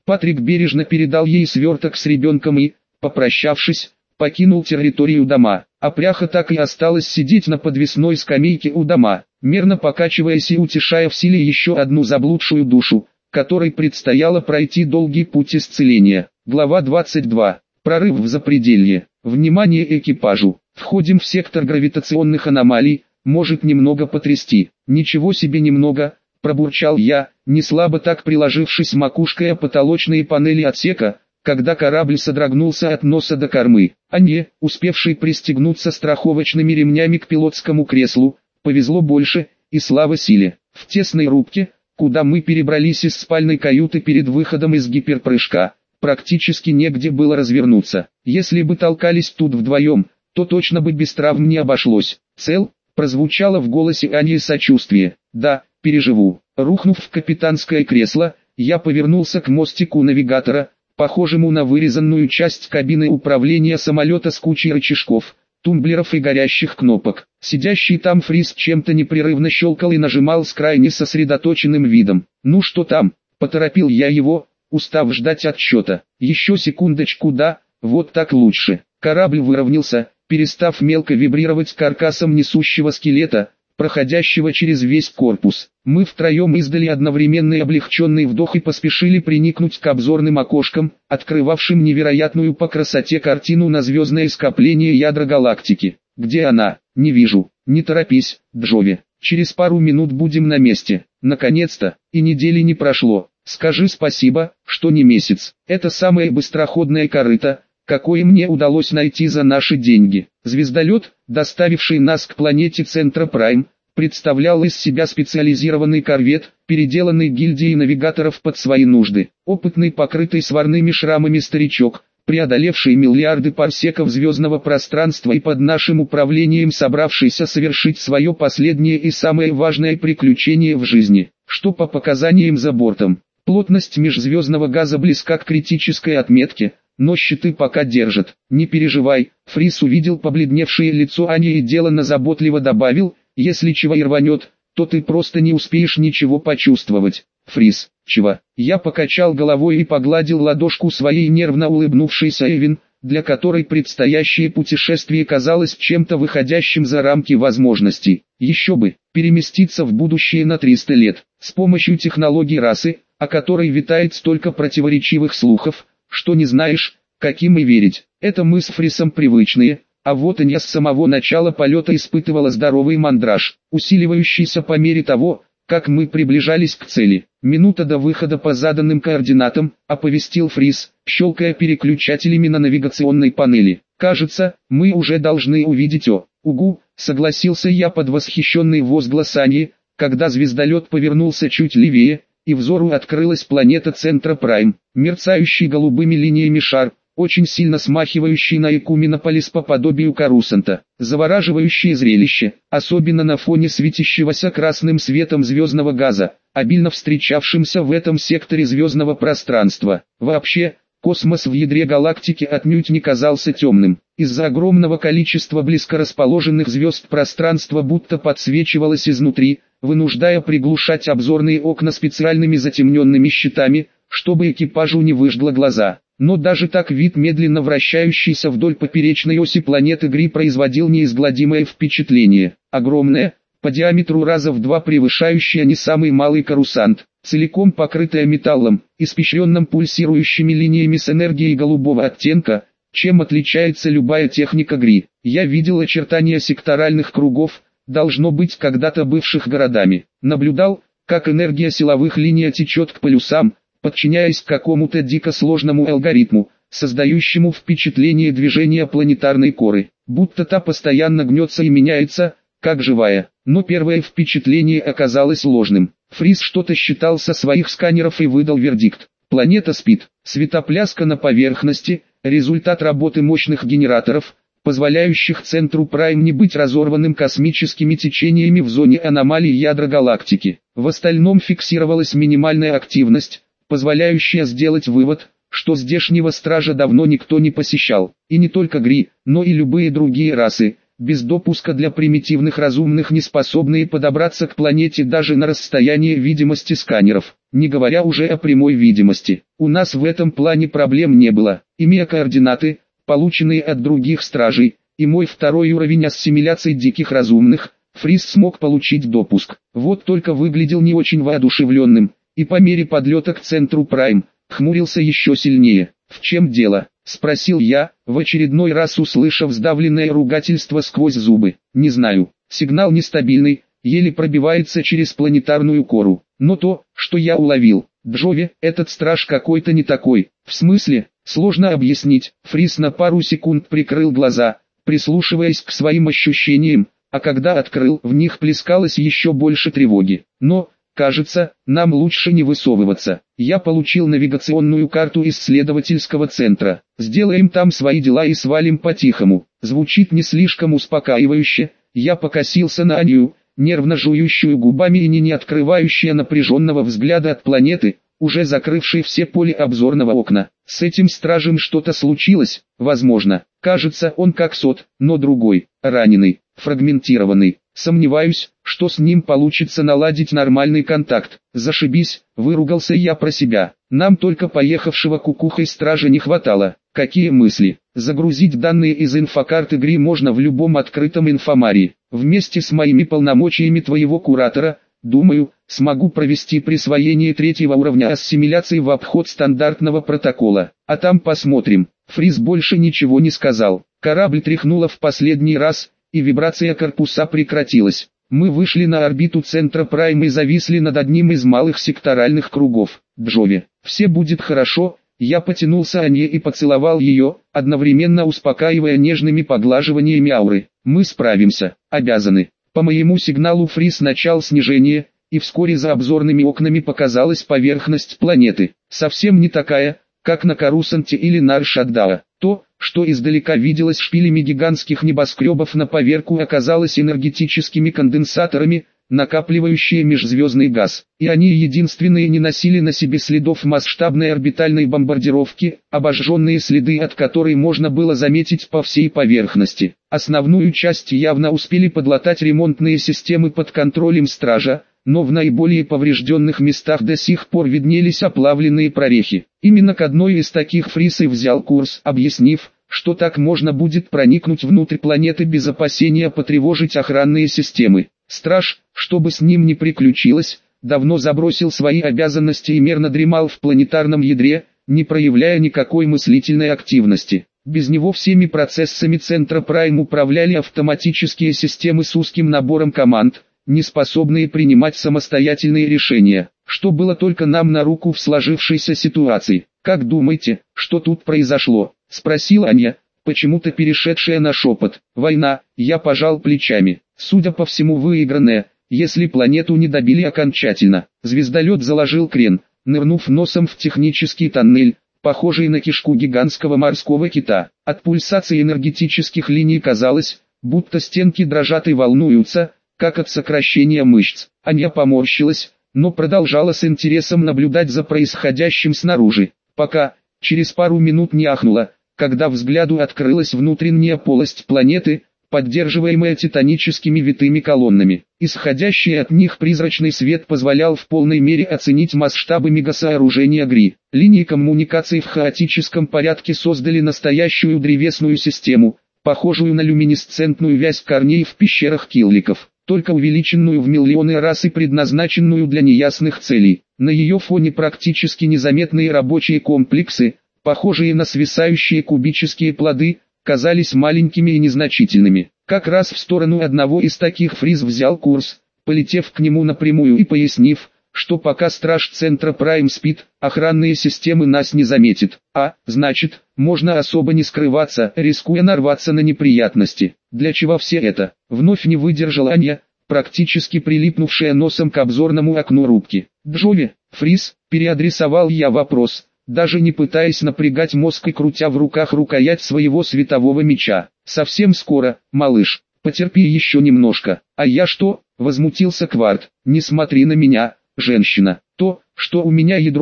Патрик бережно передал ей сверток с ребенком и, попрощавшись, покинул территорию дома, а пряха так и осталась сидеть на подвесной скамейке у дома, мерно покачиваясь и утешая в силе еще одну заблудшую душу, которой предстояло пройти долгий путь исцеления. Глава 22. Прорыв в запределье. Внимание экипажу. Входим в сектор гравитационных аномалий, может немного потрясти. Ничего себе немного, пробурчал я, неслабо так приложившись макушкой о потолочные панели отсека, когда корабль содрогнулся от носа до кормы. А не, успевший пристегнуться страховочными ремнями к пилотскому креслу, повезло больше, и слава силе. В тесной рубке, куда мы перебрались из спальной каюты перед выходом из гиперпрыжка, практически негде было развернуться. Если бы толкались тут вдвоем, то точно бы без травм не обошлось. Цел? Прозвучало в голосе Ани сочувствие. Да, переживу. Рухнув в капитанское кресло, я повернулся к мостику навигатора, похожему на вырезанную часть кабины управления самолета с кучей рычажков, тумблеров и горящих кнопок. Сидящий там Фрис чем-то непрерывно щелкал и нажимал с крайне сосредоточенным видом. «Ну что там?» – поторопил я его, устав ждать отсчета. «Еще секундочку, да, вот так лучше». Корабль выровнялся, перестав мелко вибрировать каркасом несущего скелета, проходящего через весь корпус. Мы втроем издали одновременный облегченный вдох и поспешили приникнуть к обзорным окошкам, открывавшим невероятную по красоте картину на звездное скопление ядра галактики. «Где она? Не вижу. Не торопись, Джови. Через пару минут будем на месте». Наконец-то, и недели не прошло. Скажи спасибо, что не месяц. Это самое быстроходное корыто, какое мне удалось найти за наши деньги. Звездолет, доставивший нас к планете Центра Прайм, представлял из себя специализированный корвет, переделанный гильдией навигаторов под свои нужды. Опытный, покрытый сварными шрамами старичок, преодолевший миллиарды парсеков звездного пространства и под нашим управлением собравшийся совершить свое последнее и самое важное приключение в жизни, что по показаниям за бортом. Плотность межзвездного газа близка к критической отметке, но щиты пока держат. Не переживай. Фрис увидел побледневшее лицо Ани и деланно заботливо добавил: если чего и рванет, то ты просто не успеешь ничего почувствовать. Фрис, чего? Я покачал головой и погладил ладошку своей нервно улыбнувшейся Эвин, для которой предстоящее путешествие казалось чем-то выходящим за рамки возможностей. Еще бы, переместиться в будущее на 300 лет, с помощью технологий расы, о которой витает столько противоречивых слухов, что не знаешь, каким и верить. Это мы с Фрисом привычные, а вот и не с самого начала полета испытывала здоровый мандраж, усиливающийся по мере того, как мы приближались к цели. Минута до выхода по заданным координатам, оповестил Фрис, щелкая переключателями на навигационной панели. Кажется, мы уже должны увидеть Угу, согласился я под восхищенный возглас Ани, когда звездолет повернулся чуть левее, и взору открылась планета Центра Прайм, мерцающий голубыми линиями шар, очень сильно смахивающий на Экуминополис по подобию Корусанта. Завораживающее зрелище, особенно на фоне светящегося красным светом звездного газа, обильно встречавшимся в этом секторе звездного пространства. Вообще, космос в ядре галактики отнюдь не казался темным. Из-за огромного количества близко расположенных звезд пространство будто подсвечивалось изнутри, вынуждая приглушать обзорные окна специальными затемненными щитами, чтобы экипажу не выжгло глаза. Но даже так вид медленно вращающейся вдоль поперечной оси планеты Гри производил неизгладимое впечатление. Огромная, по диаметру раза в 2 превышающая не самый малый Корусант, целиком покрытая металлом, испещренным пульсирующими линиями с энергией голубого оттенка, чем отличается любая техника Гри. Я видел очертания секторальных кругов, должно быть когда-то бывших городами. Наблюдал, как энергия силовых линий течет к полюсам, подчиняясь какому-то дико сложному алгоритму, создающему впечатление движения планетарной коры, будто та постоянно гнется и меняется, как живая. Но первое впечатление оказалось ложным. Фрис что-то считал со своих сканеров и выдал вердикт. Планета спит. Светопляска на поверхности, результат работы мощных генераторов, позволяющих центру Прайм не быть разорванным космическими течениями в зоне аномалий ядра галактики. В остальном фиксировалась минимальная активность, позволяющая сделать вывод, что здешнего стража давно никто не посещал. И не только Гри, но и любые другие расы, без допуска для примитивных разумных, не способные подобраться к планете даже на расстояние видимости сканеров, не говоря уже о прямой видимости. У нас в этом плане проблем не было, имея координаты, полученные от других стражей, и мой второй уровень ассимиляции диких разумных, Фриз смог получить допуск. Вот только выглядел не очень воодушевленным, и по мере подлета к центру Прайм, хмурился еще сильнее. «В чем дело?» — спросил я, в очередной раз услышав сдавленное ругательство сквозь зубы. «Не знаю. Сигнал нестабильный, еле пробивается через планетарную кору. Но то, что я уловил, Джови, этот страж какой-то не такой. В смысле? Сложно объяснить». Фриз на пару секунд прикрыл глаза, прислушиваясь к своим ощущениям, а когда открыл, в них плескалось еще больше тревоги. «Но, кажется, нам лучше не высовываться. Я получил навигационную карту исследовательского центра. Сделаем там свои дела и свалим по-тихому». Звучит не слишком успокаивающе. Я покосился на Аню, нервно жующую губами и не открывающая напряженного взгляда от планеты, уже закрывшей все поля обзорного окна. С этим стражем что-то случилось, возможно. Кажется, он как сот, но другой, раненый, фрагментированный. Сомневаюсь, что с ним получится наладить нормальный контакт. Зашибись, выругался я про себя. Нам только поехавшего кукухой стража не хватало. Какие мысли? Загрузить данные из инфокарты игры можно в любом открытом инфомарии. Вместе с моими полномочиями твоего куратора, думаю, смогу провести присвоение третьего уровня ассимиляции в обход стандартного протокола. А там посмотрим. Фриз больше ничего не сказал. Корабль тряхнуло в последний раз, и вибрация корпуса прекратилась. Мы вышли на орбиту центра Прайм и зависли над одним из малых секторальных кругов. «Джови, все будет хорошо». Я потянулся о ней и поцеловал ее, одновременно успокаивая нежными поглаживаниями ауры. «Мы справимся, обязаны». По моему сигналу Фриз начал снижение, и вскоре за обзорными окнами показалась поверхность планеты. Совсем не такая, как на Карусанте или на Аршаддаа. То, что издалека виделось шпилями гигантских небоскребов, на поверку оказалось энергетическими конденсаторами, накапливающие межзвездный газ. И они единственные не носили на себе следов масштабной орбитальной бомбардировки, обожженные следы от которой можно было заметить по всей поверхности. Основную часть явно успели подлатать ремонтные системы под контролем стража, но в наиболее поврежденных местах до сих пор виднелись оплавленные прорехи. Именно к одной из таких Фриз и взял курс, объяснив, что так можно будет проникнуть внутрь планеты без опасения потревожить охранные системы. Страж, чтобы с ним не приключилось, давно забросил свои обязанности и мирно дремал в планетарном ядре, не проявляя никакой мыслительной активности. Без него всеми процессами центра Прайм управляли автоматические системы с узким набором команд, не способные принимать самостоятельные решения, что было только нам на руку в сложившейся ситуации. «Как думаете, что тут произошло?» — спросила Аня, почему-то перешедшая на шепот. «Война», — я пожал плечами. «Судя по всему, выигранная, если планету не добили окончательно». Звездолет заложил крен, нырнув носом в технический тоннель, похожий на кишку гигантского морского кита. От пульсации энергетических линий казалось, будто стенки дрожат и волнуются, как от сокращения мышц. Аня поморщилась, но продолжала с интересом наблюдать за происходящим снаружи, пока, через пару минут не ахнула, когда взгляду открылась внутренняя полость планеты, поддерживаемая титаническими витыми колоннами. Исходящий от них призрачный свет позволял в полной мере оценить масштабы мегасооружения Гри. Линии коммуникаций в хаотическом порядке создали настоящую древесную систему, похожую на люминесцентную вязь корней в пещерах килликов, только увеличенную в миллионы раз и предназначенную для неясных целей. На ее фоне практически незаметные рабочие комплексы, похожие на свисающие кубические плоды, казались маленькими и незначительными. Как раз в сторону одного из таких Фриз взял курс, полетев к нему напрямую и пояснив, что пока страж центра Прайм спит, охранные системы нас не заметят. А, значит, можно особо не скрываться, рискуя нарваться на неприятности. Для чего все это? Вновь не выдержала Аня, практически прилипнувшая носом к обзорному окну рубки. «Джови, Фриз», переадресовал я вопрос, даже не пытаясь напрягать мозг и крутя в руках рукоять своего светового меча. «Совсем скоро, малыш, потерпи еще немножко». «А я что?» — возмутился Кварт. «Не смотри на меня, женщина. То, что у меня ядро Гри,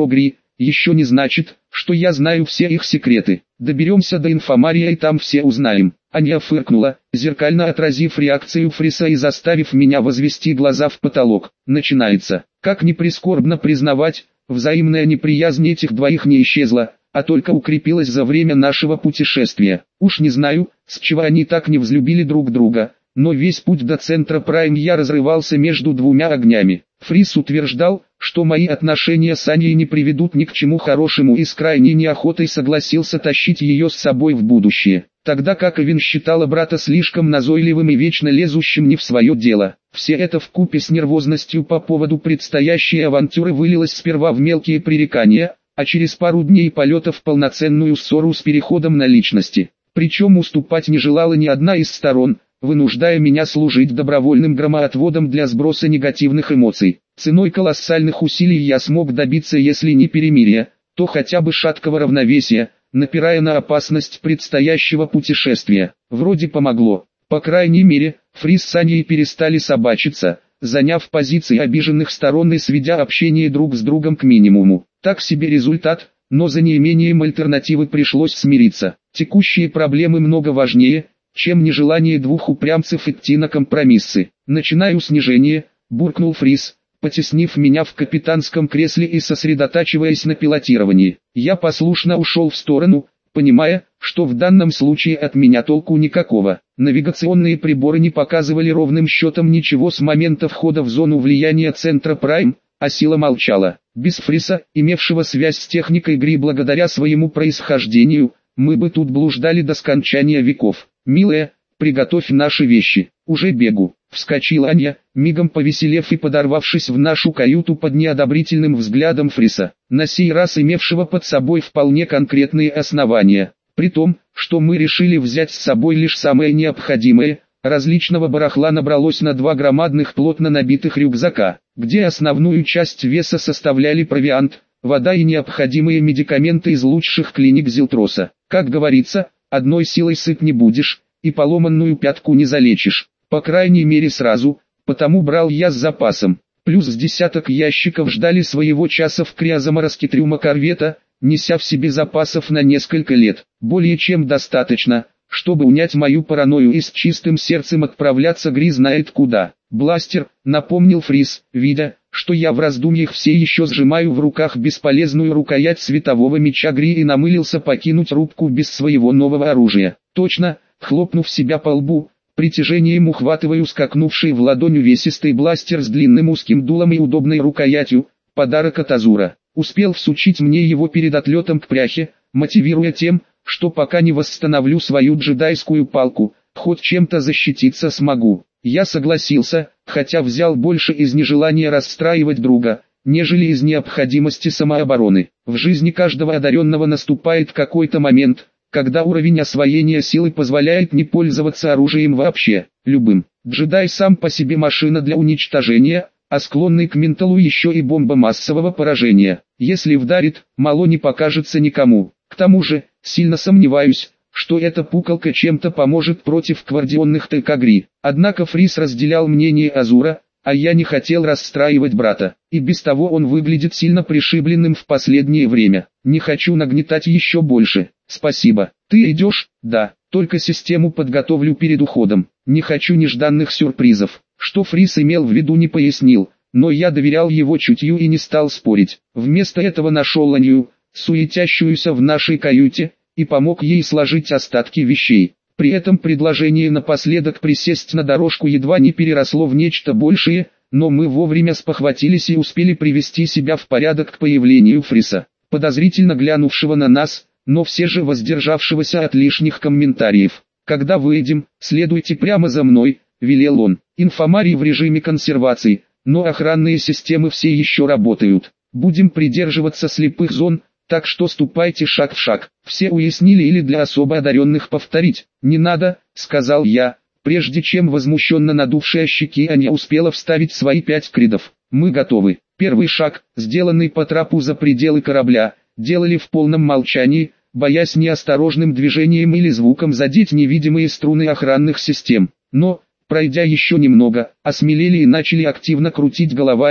еще не значит, что я знаю все их секреты. Доберемся до инфомария и там все узнаем. Аня фыркнула, зеркально отразив реакцию Фриса и заставив меня возвести глаза в потолок. Начинается. Как ни прискорбно признавать, взаимная неприязнь этих двоих не исчезла, а только укрепилась за время нашего путешествия. Уж не знаю, с чего они так не взлюбили друг друга, но весь путь до центра Прайм я разрывался между двумя огнями. Фрис утверждал, что мои отношения с Аней не приведут ни к чему хорошему и с крайней неохотой согласился тащить ее с собой в будущее. Тогда как Эвин считала брата слишком назойливым и вечно лезущим не в свое дело. Все это вкупе с нервозностью по поводу предстоящей авантюры вылилось сперва в мелкие пререкания, а через пару дней полета в полноценную ссору с переходом на личности. Причем уступать не желала ни одна из сторон, вынуждая меня служить добровольным громоотводом для сброса негативных эмоций. Ценой колоссальных усилий я смог добиться, если не перемирия, то хотя бы шаткого равновесия, напирая на опасность предстоящего путешествия. Вроде помогло. По крайней мере, Фрис с Аней перестали собачиться, заняв позиции обиженных сторон и сведя общение друг с другом к минимуму. Так себе результат, но за неимением альтернативы пришлось смириться. Текущие проблемы много важнее, чем нежелание двух упрямцев идти на компромиссы. «Начинаю снижение», — буркнул Фрис, потеснив меня в капитанском кресле и сосредотачиваясь на пилотировании. Я послушно ушел в сторону, понимая, что в данном случае от меня толку никакого. Навигационные приборы не показывали ровным счетом ничего с момента входа в зону влияния центра Прайм, а сила молчала. Без Фриса, имевшего связь с техникой Гри благодаря своему происхождению, мы бы тут блуждали до скончания веков. «Милая, приготовь наши вещи, уже бегу», — вскочила Аня, мигом повеселев и подорвавшись в нашу каюту под неодобрительным взглядом Фриса, на сей раз имевшего под собой вполне конкретные основания. При том, что мы решили взять с собой лишь самое необходимое, различного барахла набралось на 2 громадных плотно набитых рюкзака, где основную часть веса составляли провиант, вода и необходимые медикаменты из лучших клиник Зилтроса. Как говорится, одной силой сыт не будешь, и поломанную пятку не залечишь, по крайней мере сразу, потому брал я с запасом. Плюс с десяток ящиков ждали своего часа в криозаморозке трюма корвета, неся в себе запасов на несколько лет. Более чем достаточно, чтобы унять мою паранойю и с чистым сердцем отправляться Гри знает куда. «Бластер», — напомнил Фрис, видя, что я в раздумьях все еще сжимаю в руках бесполезную рукоять светового меча Гри и намылился покинуть рубку без своего нового оружия. Точно, хлопнув себя по лбу, притяжением ухватываю скакнувший в ладонь увесистый бластер с длинным узким дулом и удобной рукоятью, подарок от Азура. Успел всучить мне его перед отлетом к пряхе, мотивируя тем, что пока не восстановлю свою джедайскую палку, хоть чем-то защититься смогу. Я согласился, хотя взял больше из нежелания расстраивать друга, нежели из необходимости самообороны. В жизни каждого одаренного наступает какой-то момент, когда уровень освоения силы позволяет не пользоваться оружием вообще, любым. Джедай сам по себе машина для уничтожения, а склонный к менталу еще и бомба массового поражения. Если вдарит, мало не покажется никому. К тому же, сильно сомневаюсь, что эта пукалка чем-то поможет против гвардионных ТК-Гри. Однако Фрис разделял мнение Азура, а я не хотел расстраивать брата. И без того он выглядит сильно пришибленным в последнее время. Не хочу нагнетать еще больше. «Спасибо. Ты идешь?» «Да, только систему подготовлю перед уходом. Не хочу нежданных сюрпризов». Что Фрис имел в виду, не пояснил, но я доверял его чутью и не стал спорить. Вместо этого нашел Аню, суетящуюся в нашей каюте, и помог ей сложить остатки вещей. При этом предложение напоследок присесть на дорожку едва не переросло в нечто большее, но мы вовремя спохватились и успели привести себя в порядок к появлению Фриса, подозрительно глянувшего на нас, но все же воздержавшегося от лишних комментариев. «Когда выйдем, следуйте прямо за мной», — велел он. «Инфомарий в режиме консервации, но охранные системы все еще работают. Будем придерживаться слепых зон, так что ступайте шаг в шаг». Все уяснили или для особо одаренных повторить? «Не надо», — сказал я, прежде чем возмущенно надувшая щеки Аня успела вставить свои 5 кридов. «Мы готовы». Первый шаг, сделанный по трапу за пределы корабля, делали в полном молчании, боясь неосторожным движением или звуком задеть невидимые струны охранных систем. Но, пройдя еще немного, осмелели и начали активно крутить головами,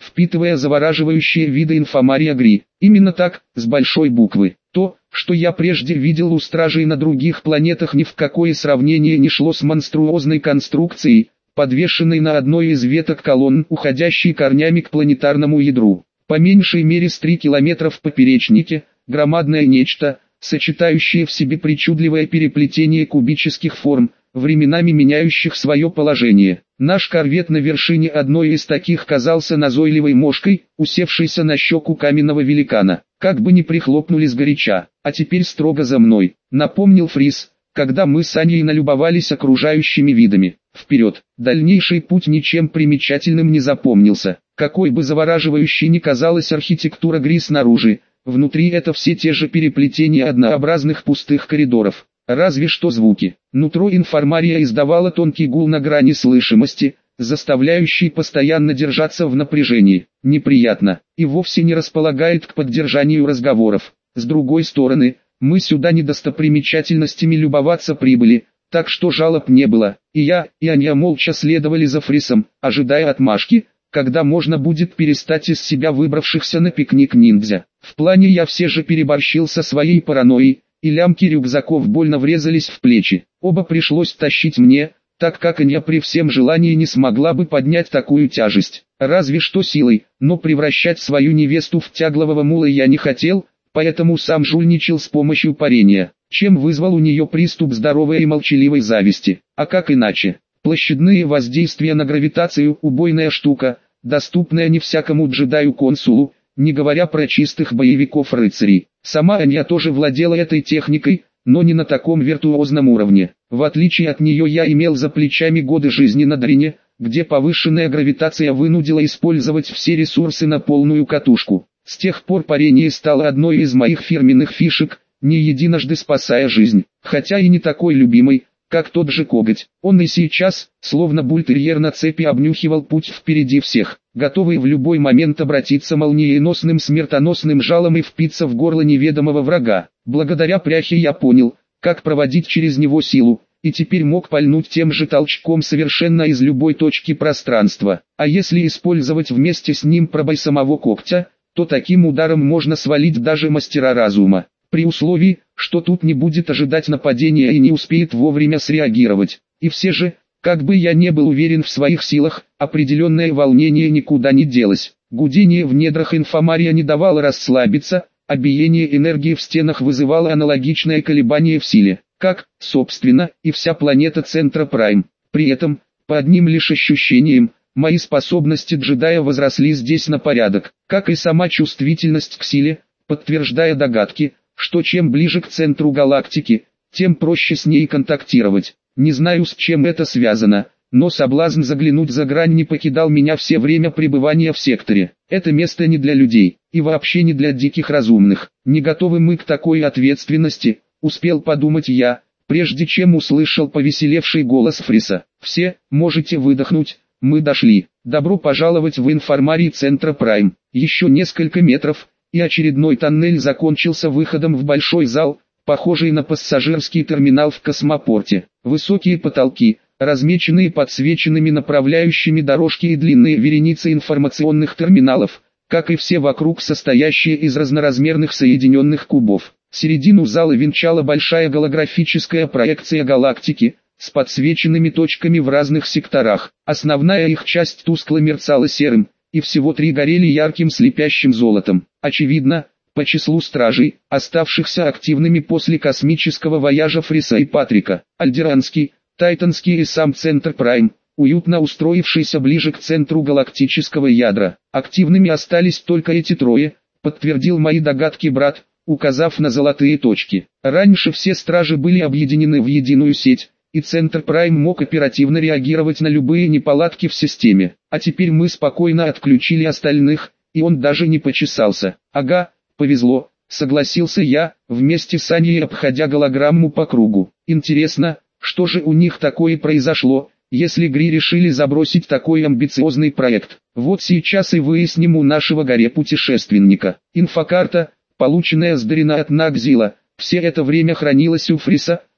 впитывая завораживающие виды инфомария Гри. Именно так, с большой буквы. То, что я прежде видел у стражей на других планетах, ни в какое сравнение не шло с монструозной конструкцией, подвешенной на одной из веток колонн, уходящей корнями к планетарному ядру. По меньшей мере с 3 километра в поперечнике, громадное нечто, сочетающее в себе причудливое переплетение кубических форм, временами меняющих свое положение. Наш корвет на вершине одной из таких казался назойливой мошкой, усевшейся на щеку каменного великана. Как бы ни прихлопнули сгоряча, а теперь строго за мной, напомнил Фрис, когда мы с Аней налюбовались окружающими видами. Вперед, дальнейший путь ничем примечательным не запомнился. Какой бы завораживающей ни казалась архитектура Гри снаружи, внутри это все те же переплетения однообразных пустых коридоров. Разве что звуки. Нутро информария издавало тонкий гул на грани слышимости, заставляющий постоянно держаться в напряжении. Неприятно, и вовсе не располагает к поддержанию разговоров. С другой стороны, мы сюда не достопримечательностями любоваться прибыли, так что жалоб не было, и я, и Аня молча следовали за Фрисом, ожидая отмашки, когда можно будет перестать из себя выбравшихся на пикник ниндзя. В плане я все же переборщил со своей паранойей, и лямки рюкзаков больно врезались в плечи. Оба пришлось тащить мне, так как Аня при всем желании не смогла бы поднять такую тяжесть. Разве что силой, но превращать свою невесту в тяглового мула я не хотел, поэтому сам жульничал с помощью парения, чем вызвал у нее приступ здоровой и молчаливой зависти. А как иначе? Площадные воздействия на гравитацию – убойная штука, доступная не всякому джедаю-консулу, не говоря про чистых боевиков-рыцарей. Сама Аня тоже владела этой техникой, но не на таком виртуозном уровне. В отличие от нее я имел за плечами годы жизни на Дрине, где повышенная гравитация вынудила использовать все ресурсы на полную катушку. С тех пор парение стало одной из моих фирменных фишек, не единожды спасая жизнь, хотя и не такой любимой, как тот же коготь. Он и сейчас, словно бультерьер на цепи, обнюхивал путь впереди всех, готовый в любой момент обратиться молниеносным смертоносным жалом и впиться в горло неведомого врага. Благодаря пряхе я понял, как проводить через него силу, и теперь мог пальнуть тем же толчком совершенно из любой точки пространства. А если использовать вместе с ним пробой самого когтя, то таким ударом можно свалить даже мастера разума, при условии, что тут не будет ожидать нападения и не успеет вовремя среагировать. И все же, как бы я не был уверен в своих силах, определенное волнение никуда не делось. Гудение в недрах инфомария не давало расслабиться, а биение энергии в стенах вызывало аналогичное колебание в силе, как, собственно, и вся планета Центра Прайм. При этом, по одним лишь ощущениям, мои способности джедая возросли здесь на порядок, как и сама чувствительность к силе, подтверждая догадки, что чем ближе к центру галактики, тем проще с ней контактировать. Не знаю, с чем это связано, но соблазн заглянуть за грань не покидал меня все время пребывания в секторе. Это место не для людей, и вообще не для диких разумных. Не готовы мы к такой ответственности, успел подумать я, прежде чем услышал повеселевший голос Фриса. Все, можете выдохнуть, мы дошли. Добро пожаловать в информарий Центра Прайм. Еще несколько метров, и очередной тоннель закончился выходом в большой зал, похожий на пассажирский терминал в космопорте. Высокие потолки, размеченные подсвеченными направляющими дорожки и длинные вереницы информационных терминалов, как и все вокруг состоящие из разноразмерных соединенных кубов. Середину зала венчала большая голографическая проекция галактики, с подсвеченными точками в разных секторах. Основная их часть тускло мерцала серым, и всего 3 горели ярким слепящим золотом. Очевидно, по числу стражей, оставшихся активными после космического вояжа Фриса и Патрика, Альдеранский, Тайтанский и сам Центр Прайм, уютно устроившийся ближе к центру галактического ядра. Активными остались только эти трое, подтвердил мои догадки брат, указав на золотые точки. Раньше все стражи были объединены в единую сеть, и Центр Прайм мог оперативно реагировать на любые неполадки в системе. А теперь мы спокойно отключили остальных, и он даже не почесался. Ага, повезло, согласился я, вместе с Аней обходя голограмму по кругу. Интересно, что же у них такое произошло, если Гри решили забросить такой амбициозный проект. Вот сейчас и выясним у нашего горе-путешественника. Инфокарта, полученная с Дарина от Нагзила, все это время хранилась у Фриса,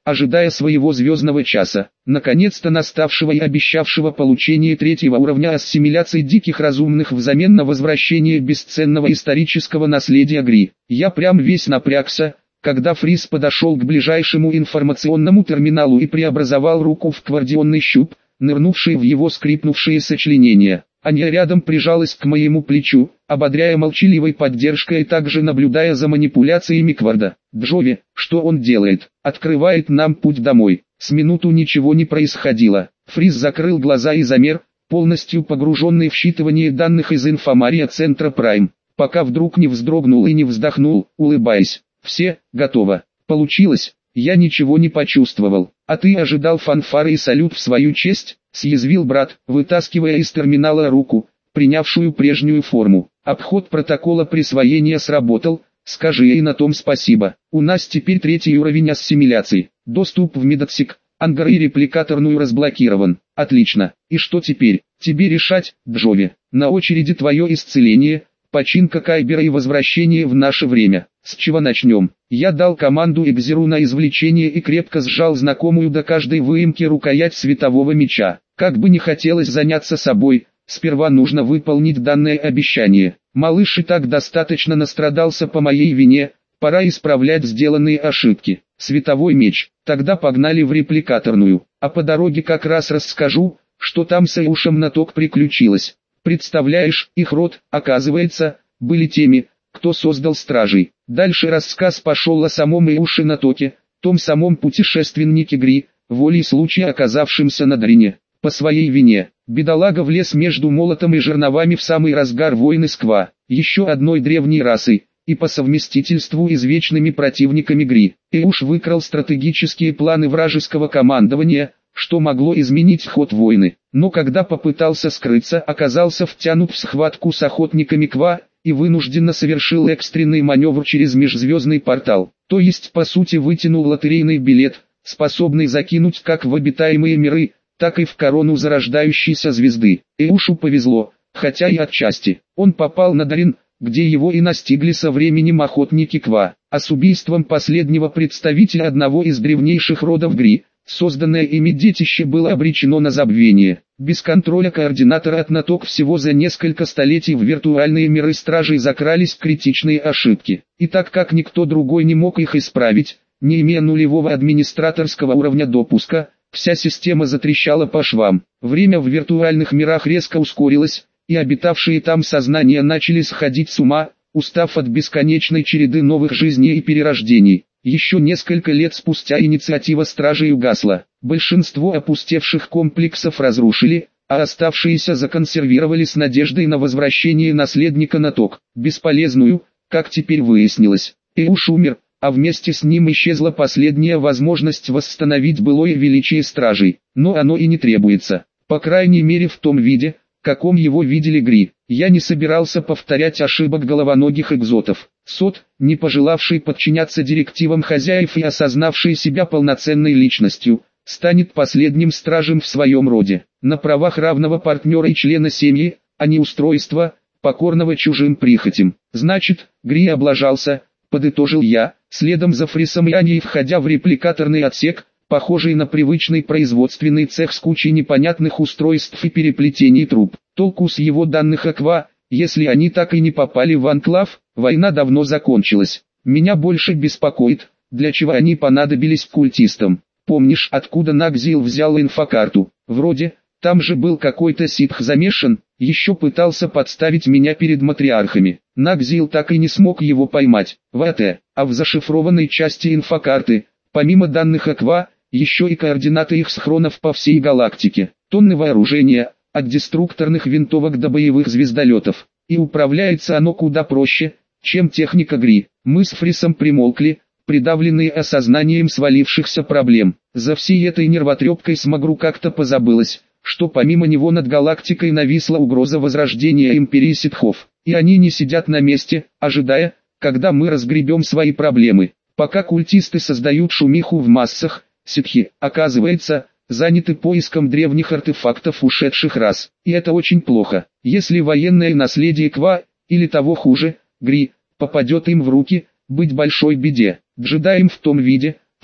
ожидая своего звездного часа, наконец-то наставшего и обещавшего получение третьего уровня ассимиляции диких разумных взамен на возвращение бесценного исторического наследия Гри. Я прям весь напрягся, когда Фриз подошел к ближайшему информационному терминалу и преобразовал руку в квардионный щуп, нырнувший в его скрипнувшие сочленения. Аня рядом прижалась к моему плечу, ободряя молчаливой поддержкой и также наблюдая за манипуляциями Кварда. «Джови, что он делает? Открывает нам путь домой». С минуту ничего не происходило. Фриз закрыл глаза и замер, полностью погруженный в считывание данных из инфомария центра Прайм, пока вдруг не вздрогнул и не вздохнул, улыбаясь. «Все, готово. Получилось. Я ничего не почувствовал. А ты ожидал фанфары и салют в свою честь?» — съязвил брат, вытаскивая из терминала руку, принявшую прежнюю форму. «Обход протокола присвоения сработал, скажи ей на том спасибо. У нас теперь третий уровень ассимиляции. Доступ в медотсек, ангар и репликаторную разблокирован. Отлично. И что теперь? Тебе решать, Джови. На очереди твое исцеление, починка Кайбера и возвращение в наше время. С чего начнем?» Я дал команду Экзеру на извлечение и крепко сжал знакомую до каждой выемки рукоять светового меча. Как бы не хотелось заняться собой, сперва нужно выполнить данное обещание. Малыш и так достаточно настрадался по моей вине, пора исправлять сделанные ошибки. Световой меч, тогда погнали в репликаторную, а по дороге как раз расскажу, что там с Эушем Наток приключилось. Представляешь, их род, оказывается, были теми, кто создал стражей. Дальше рассказ пошел о самом Эуше Натоке, том самом путешественнике Гри, волей случая оказавшемся на Дрине. По своей вине, бедолага влез между молотом и жерновами в самый разгар войны с Ква, еще одной древней расой, и по совместительству извечными противниками Гри. Эуш выкрал стратегические планы вражеского командования, что могло изменить ход войны, но когда попытался скрыться, оказался втянут в схватку с охотниками Ква, и вынужденно совершил экстренный маневр через межзвездный портал, то есть по сути вытянул лотерейный билет, способный закинуть как в обитаемые миры, так и в корону зарождающейся звезды. Эушу повезло, хотя и отчасти. Он попал на Дарин, где его и настигли со временем охотники Ква, а с убийством последнего представителя одного из древнейших родов Гри, созданное ими детище было обречено на забвение. Без контроля координатора от Наток всего за несколько столетий в виртуальные миры стражей закрались критичные ошибки. И так как никто другой не мог их исправить, не имея нулевого администраторского уровня допуска, вся система затрещала по швам. Время в виртуальных мирах резко ускорилось, и обитавшие там сознания начали сходить с ума, устав от бесконечной череды новых жизней и перерождений. Еще несколько лет спустя инициатива стражей угасла. Большинство опустевших комплексов разрушили, а оставшиеся законсервировали с надеждой на возвращение наследника Наток. Бесполезную, как теперь выяснилось. Эуш умер, а вместе с ним исчезла последняя возможность восстановить былое величие стражей. Но оно и не требуется. По крайней мере в том виде, каком его видели Гри. Я не собирался повторять ошибок головоногих экзотов. Сот, не пожелавший подчиняться директивам хозяев и осознавший себя полноценной личностью, станет последним стражем в своем роде, на правах равного партнера и члена семьи, а не устройства, покорного чужим прихотям. Значит, Гри облажался, подытожил я, следом за Фрисом и Аней входя в репликаторный отсек, похожий на привычный производственный цех с кучей непонятных устройств и переплетений труб. Толку с его данных Аква, если они так и не попали в анклав, война давно закончилась. Меня больше беспокоит, для чего они понадобились культистам. Помнишь, откуда Нагзил взял инфокарту? Вроде, там же был какой-то ситх замешан, еще пытался подставить меня перед матриархами. Нагзил так и не смог его поймать. А в зашифрованной части инфокарты, помимо данных Аква, еще и координаты их схронов по всей галактике. Тонны вооружения, от деструкторных винтовок до боевых звездолетов. И управляется оно куда проще, чем техника Гри. Мы с Фрисом примолкли, придавленные осознанием свалившихся проблем. За всей этой нервотрепкой Смагру как-то позабылось, что помимо него над галактикой нависла угроза возрождения империи ситхов. И они не сидят на месте, ожидая, когда мы разгребем свои проблемы. Пока культисты создают шумиху в массах, ситхи, оказывается, заняты поиском древних артефактов ушедших рас. И это очень плохо. Если военное наследие Ква, или того хуже, Гри, попадет им в руки, быть большой беде. Джедаям в том виде,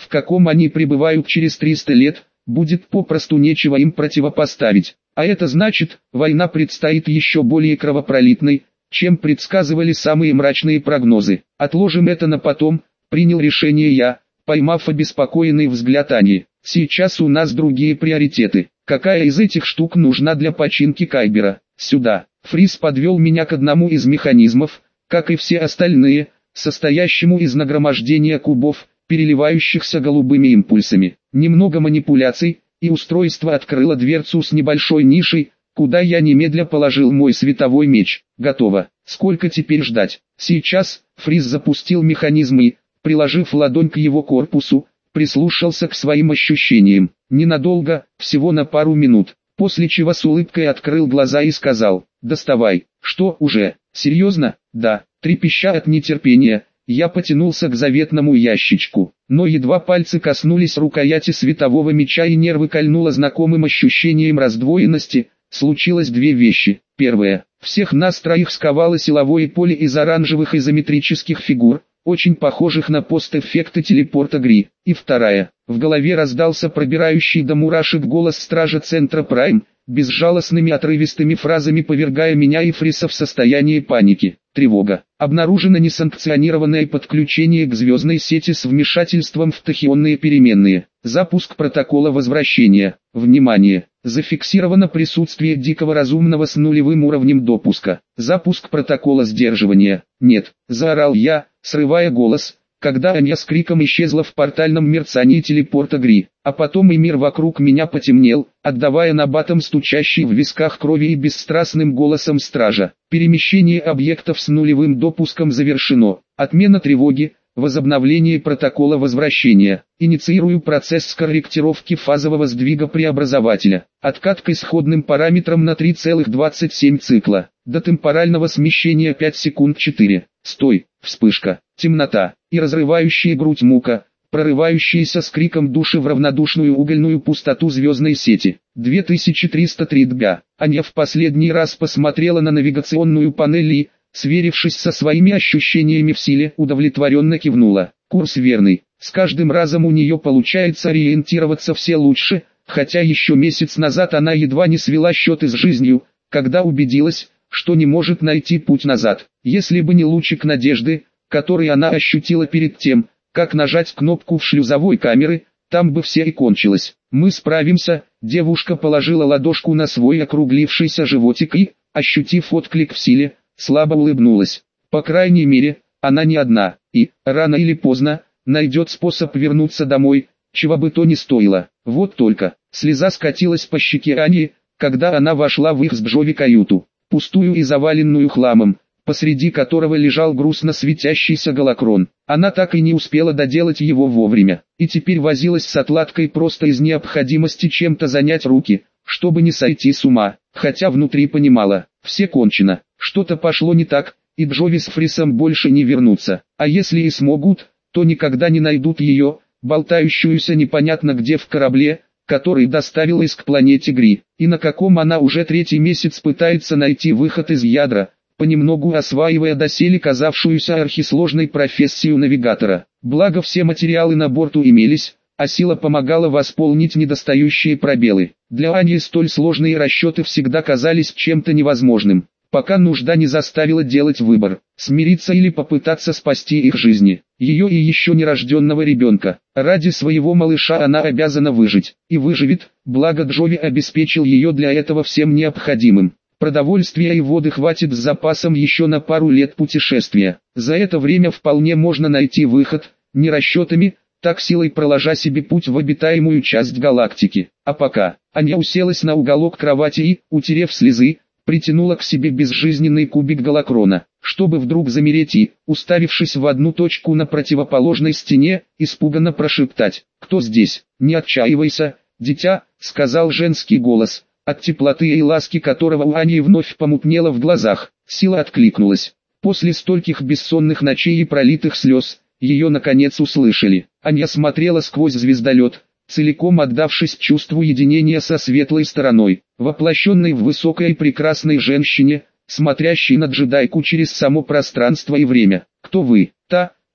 в каком они пребывают через 300 лет, будет попросту нечего им противопоставить. А это значит, война предстоит еще более кровопролитной, чем предсказывали самые мрачные прогнозы. Отложим это на потом, принял решение я, поймав обеспокоенный взгляд Ани. Сейчас у нас другие приоритеты. Какая из этих штук нужна для починки Кайбера? Сюда. Фриз подвел меня к одному из механизмов, как и все остальные, состоящему из нагромождения кубов, переливающихся голубыми импульсами. Немного манипуляций, и устройство открыло дверцу с небольшой нишей, куда я немедля положил мой световой меч. Готово. Сколько теперь ждать? Сейчас, Фриз запустил механизм и, приложив ладонь к его корпусу, прислушался к своим ощущениям. Ненадолго, всего на пару минут, после чего с улыбкой открыл глаза и сказал: «Доставай». «Что, уже? Серьезно?» «Да». Трепеща от нетерпения, я потянулся к заветному ящичку, но едва пальцы коснулись рукояти светового меча и нервы кольнуло знакомым ощущением раздвоенности, случилось две вещи. Первое. Всех нас троих сковало силовое поле из оранжевых изометрических фигур, очень похожих на постэффекты телепорта Гри. И вторая. В голове раздался пробирающий до мурашек голос стража Центра Прайм, безжалостными отрывистыми фразами повергая меня и Фриса в состояние паники. Тревога. Обнаружено несанкционированное подключение к звездной сети с вмешательством в тахионные переменные. Запуск протокола возвращения. Внимание! Зафиксировано присутствие дикого разумного с нулевым уровнем допуска. Запуск протокола сдерживания. Нет, заорал я, срывая голос, когда Аня с криком исчезла в портальном мерцании телепорта Гри. А потом и мир вокруг меня потемнел, отдавая набатом стучащей в висках крови и бесстрастным голосом стража. Перемещение объектов с нулевым допуском завершено. Отмена тревоги. Возобновление протокола возвращения. Инициирую процесс скорректировки фазового сдвига преобразователя. Откат к исходным параметрам на 3,27 цикла. До темпорального смещения 5 секунд 4. Стой, вспышка, темнота и разрывающая грудь мука, прорывающаяся с криком души в равнодушную угольную пустоту звездной сети. 2303 дга. Аня в последний раз посмотрела на навигационную панель и, сверившись со своими ощущениями в силе, удовлетворенно кивнула. Курс верный. С каждым разом у нее получается ориентироваться все лучше, хотя еще месяц назад она едва не свела счеты с жизнью, когда убедилась, что не может найти путь назад. Если бы не лучик надежды, который она ощутила перед тем, как нажать кнопку в шлюзовой камеры, там бы все и кончилось. «Мы справимся», девушка положила ладошку на свой округлившийся животик и, ощутив отклик в силе, слабо улыбнулась. По крайней мере, она не одна, и, рано или поздно, найдет способ вернуться домой, чего бы то ни стоило. Вот только, слеза скатилась по щеке Ани, когда она вошла в их с Джови каюту, пустую и заваленную хламом, посреди которого лежал грустно светящийся голокрон. Она так и не успела доделать его вовремя, и теперь возилась с отладкой просто из необходимости чем-то занять руки, чтобы не сойти с ума, хотя внутри понимала, все кончено. Что-то пошло не так, и Джови с Фрисом больше не вернутся, а если и смогут, то никогда не найдут ее, болтающуюся непонятно где в корабле, который доставил их к планете Гри, и на каком она уже третий месяц пытается найти выход из ядра, понемногу осваивая доселе казавшуюся архисложной профессию навигатора. Благо все материалы на борту имелись, а сила помогала восполнить недостающие пробелы. Для Ани столь сложные расчеты всегда казались чем-то невозможным, пока нужда не заставила делать выбор, смириться или попытаться спасти их жизни, ее и еще нерожденного ребенка. Ради своего малыша она обязана выжить, и выживет, благо Джови обеспечил ее для этого всем необходимым. Продовольствия и воды хватит с запасом еще на пару лет путешествия. За это время вполне можно найти выход, не расчетами, так силой проложа себе путь в обитаемую часть галактики. А пока, Аня уселась на уголок кровати и, утерев слезы, притянула к себе безжизненный кубик голокрона, чтобы вдруг замереть и, уставившись в одну точку на противоположной стене, испуганно прошептать: «Кто здесь?» «Не отчаивайся, дитя», — сказал женский голос, от теплоты и ласки которого у Ани вновь помутнело в глазах. Сила откликнулась. После стольких бессонных ночей и пролитых слез, ее наконец услышали. Аня смотрела сквозь звездолет, целиком отдавшись чувству единения со светлой стороной, воплощенной в высокой и прекрасной женщине, смотрящей на джедайку через само пространство и время. «Кто вы?» «Та,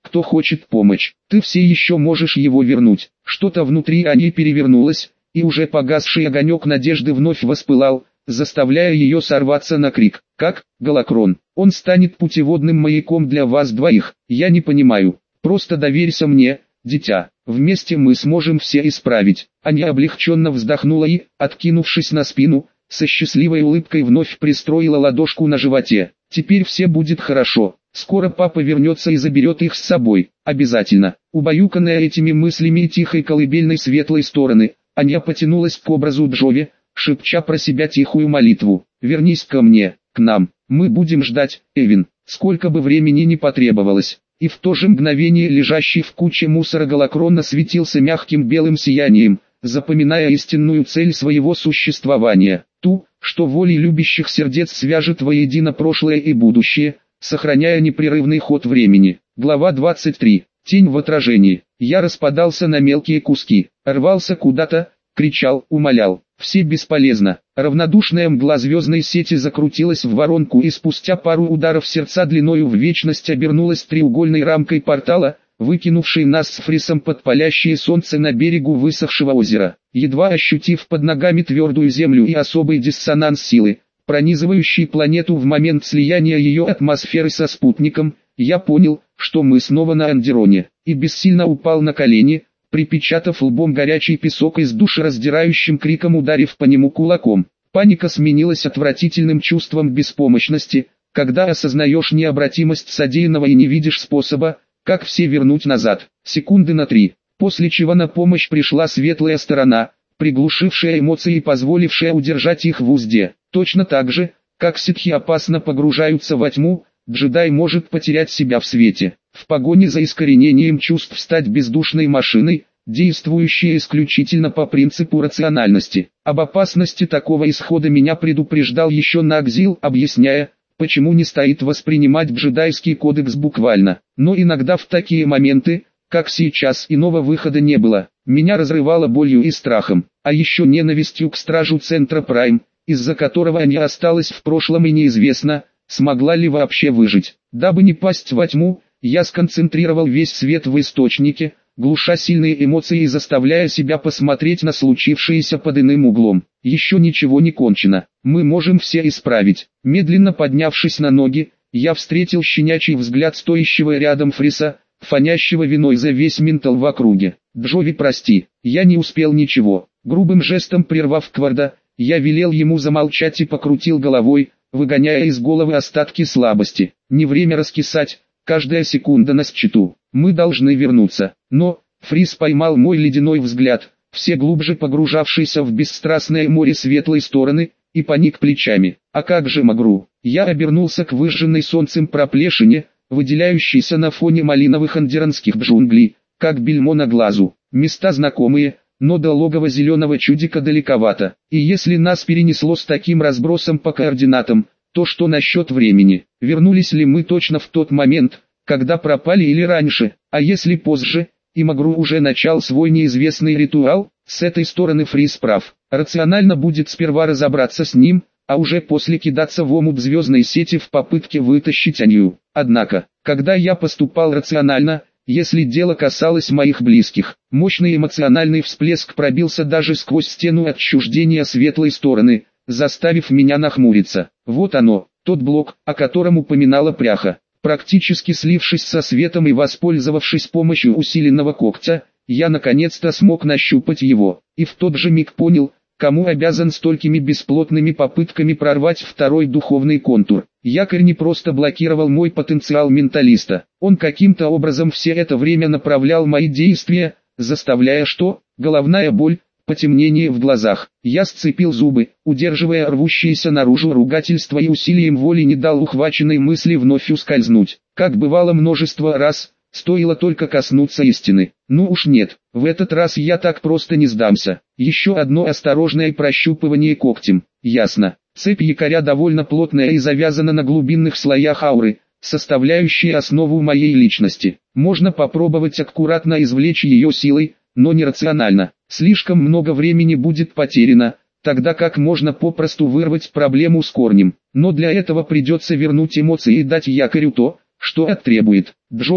кто хочет помочь. Ты все еще можешь его вернуть. Что-то внутри Ани перевернулось, и уже погасший огонек надежды вновь воспылал, заставляя ее сорваться на крик. Как, Галакрон? Он станет путеводным маяком для вас двоих. Я не понимаю. Просто доверься мне, дитя. Вместе мы сможем все исправить. Аня облегченно вздохнула и, откинувшись на спину, со счастливой улыбкой вновь пристроила ладошку на животе. Теперь все будет хорошо. Скоро папа вернется и заберет их с собой. Обязательно. Убаюканная этими мыслями и тихой колыбельной светлой стороны, Аня потянулась к образу Джови, шепча про себя тихую молитву. «Вернись ко мне, к нам. Мы будем ждать, Эвин, сколько бы времени ни потребовалось». И в то же мгновение лежащий в куче мусора Галакрон осветился мягким белым сиянием, запоминая истинную цель своего существования, ту, что волей любящих сердец свяжет воедино прошлое и будущее, сохраняя непрерывный ход времени. Глава 23. Тень в отражении. Я распадался на мелкие куски, рвался куда-то, кричал, умолял. Все бесполезно. Равнодушная мгла звездной сети закрутилась в воронку и спустя пару ударов сердца длиною в вечность обернулась треугольной рамкой портала, выкинувшей нас с Фрисом под палящее солнце на берегу высохшего озера. Едва ощутив под ногами твердую землю и особый диссонанс силы, пронизывающий планету в момент слияния ее атмосферы со спутником, я понял, что мы снова на Андероне, и бессильно упал на колени, припечатав лбом горячий песок и с душераздирающим криком ударив по нему кулаком. Паника сменилась отвратительным чувством беспомощности, когда осознаешь необратимость содеянного и не видишь способа, как все вернуть назад. Секунды на 3, после чего на помощь пришла светлая сторона, приглушившая эмоции и позволившая удержать их в узде. Точно так же, как ситхи опасно погружаются во тьму, джедай может потерять себя в свете, в погоне за искоренением чувств стать бездушной машиной, действующей исключительно по принципу рациональности. Об опасности такого исхода меня предупреждал еще Нагзил, объясняя, почему не стоит воспринимать джедайский кодекс буквально. Но иногда в такие моменты, как сейчас, иного выхода не было. Меня разрывало болью и страхом, а еще ненавистью к стражу Центра Прайм, из-за которого не осталось в прошлом и неизвестно, смогла ли вообще выжить. Дабы не пасть во тьму, я сконцентрировал весь свет в источнике, глуша сильные эмоции и заставляя себя посмотреть на случившееся под иным углом. Еще ничего не кончено, мы можем все исправить. Медленно поднявшись на ноги, я встретил щенячий взгляд стоящего рядом Фриса, фонящего виной за весь ментал в округе. «Джови, прости, я не успел ничего». Грубым жестом прервав Кварда, я велел ему замолчать и покрутил головой, выгоняя из головы остатки слабости. Не время раскисать, каждая секунда на счету. Мы должны вернуться. Но, Фрис поймал мой ледяной взгляд, все глубже погружавшийся в бесстрастное море светлой стороны, и поник плечами. А как же Магру? Я обернулся к выжженной солнцем проплешине, выделяющейся на фоне малиновых андеранских джунглей, как бельмо на глазу. Места знакомые, но до логова зеленого чудика далековато. И если нас перенесло с таким разбросом по координатам, то что насчет времени? Вернулись ли мы точно в тот момент, когда пропали или раньше? А если позже, и Магру уже начал свой неизвестный ритуал? С этой стороны Фрис прав. Рационально будет сперва разобраться с ним, а уже после кидаться в омут звездной сети в попытке вытащить Анью. Однако, когда я поступал рационально, если дело касалось моих близких, мощный эмоциональный всплеск пробился даже сквозь стену отчуждения светлой стороны, заставив меня нахмуриться. Вот оно, тот блок, о котором упоминала пряха. Практически слившись со светом и воспользовавшись помощью усиленного когтя, я наконец-то смог нащупать его, и в тот же миг понял, кому обязан столькими бесплотными попытками прорвать второй духовный контур. Якорь не просто блокировал мой потенциал менталиста, он каким-то образом все это время направлял мои действия, заставляя что? Головная боль, потемнение в глазах. Я сцепил зубы, удерживая рвущиеся наружу ругательства и усилием воли не дал ухваченной мысли вновь ускользнуть. Как бывало множество раз, стоило только коснуться истины. Ну уж нет, в этот раз я так просто не сдамся. Еще одно осторожное прощупывание когтем. Ясно. Цепь якоря довольно плотная и завязана на глубинных слоях ауры, составляющей основу моей личности. Можно попробовать аккуратно извлечь ее силой, но нерационально. Слишком много времени будет потеряно, тогда как можно попросту вырвать проблему с корнем. Но для этого придется вернуть эмоции и дать якорю то, что оттребует. Джови,